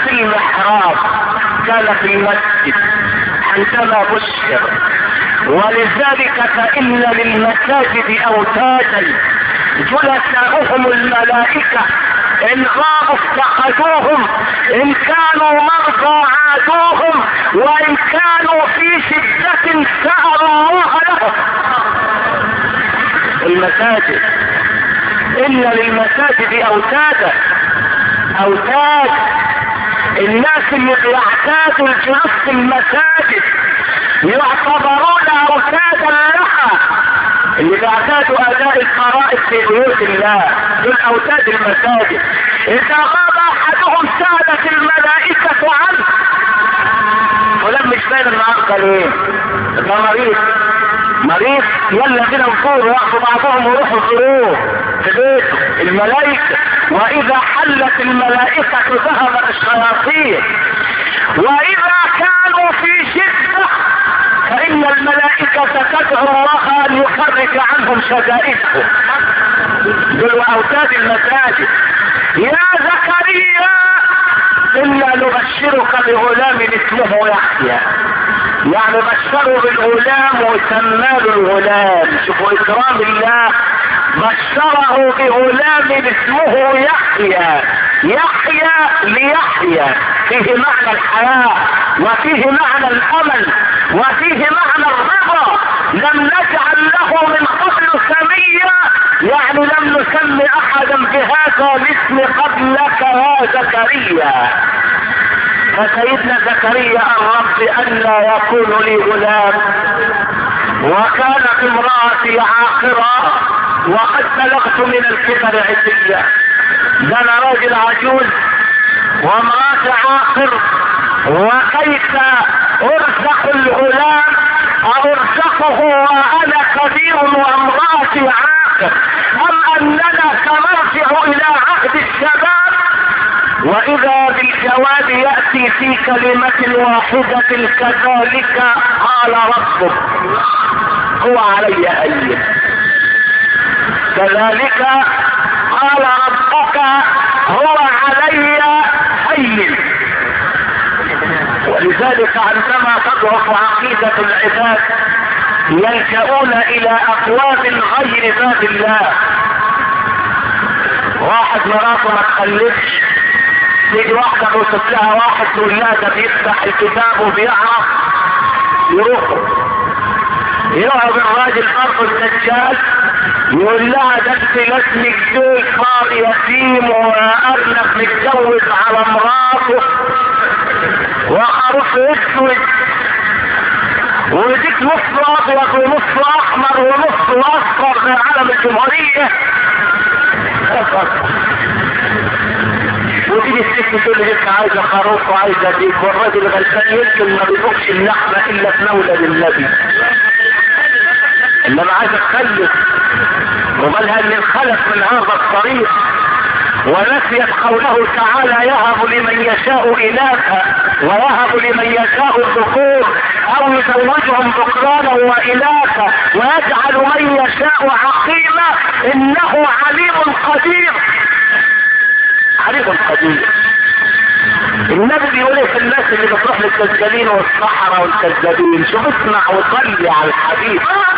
في المسجد عندما بشر. ولذلك فإن للمساجد أوتادا جلساؤهم الملائكة، إن غابوا افتقدوهم، إن كانوا مرضى عادوهم، وإن كانوا في شدة سألوا الله لهم. المساجد، إن للمساجد أوتادا، أوتاد الناس اللي بيعتادوا الجلوس في المساجد يعتبرون أوتادا لها، اللي بيعتادوا أداء الفرائض في بيوت الله دول أوتاد المساجد. إذا غاب أحدهم سألت الملائكة عنه. ولم مش باين النهارده ليه؟ ده مريض يلا بينا نزور، ياخدوا بعضهم ويروحوا يزوروه في بيته الملائكة. واذا حلت الملائكة ذهبت الشياطين، واذا كانوا في شدة فان الملائكة تدعو الله ان يفرج عنهم شدائدهم. دول اوتاد المساجد. يا زكريا انا نبشرك بغلام اسمه يحيى، يعني بشروا بالغلام وسماه الغلام. شوفوا اكرام الله، بشره بغلام اسمه يحيى. يحيى ليحيى، فيه معنى الحياة وفيه معنى الامل وفيه معنى الرضا. لم نجعل له من قبل سميا، يعني لم نسمي احدا بهذا الاسم قبلك يا زكريا. فسيدنا زكريا الرب ألا يكون لي غلام، وكانت امرأتي عاقرة وقد بلغت من الكبر عتية. ده انا راجل عجوز وامرأتي عاقر، وكيف ارزق الغلام؟ ارزقه وانا كبير وامرأتي عاقر، ام اننا سنرجع الى عهد الشباب؟ واذا بالجواب يأتي في كلمة واحدة كذلك قال ربك هو علي هين. كذلك قال ربك هو علي هين. ولذلك عندما تضعف عقيدة العباد يلجؤون الى ابواب غير باب الله. واحد مراته ما تخلفش، تيجي واحدة توصف لها واحد تقول لها ده بيفتح الكتاب وبيعرف، يقعد الراجل برضه الدجال يقول لها ده انت لازمك زوج صار يتيم وارنب متجوز على مراته وخروف اسود، ويديك نص ابيض ونص احمر ونص اصفر من علم الجمهورية. وتيجي الست تقول لي انت عايزه خروف وعايزه ديك، والراجل غلبان يمكن ما بيذوقش اللحمه الا في مولد النبي، انما عايزه تخلف ومالها ان انخلف من هذا الطريق. ونسيت قوله تعالى يهب لمن يشاء اناثا ويهب لمن يشاء الذكور او يزوجهم ذكرانا واناثا ويجعل من يشاء عقيما انه عليم قدير. عليم قدير. النبي بيقول في الناس اللي بتروح للكذابين والصحراء والكذابين، شوف اسمع وصلي على الحبيب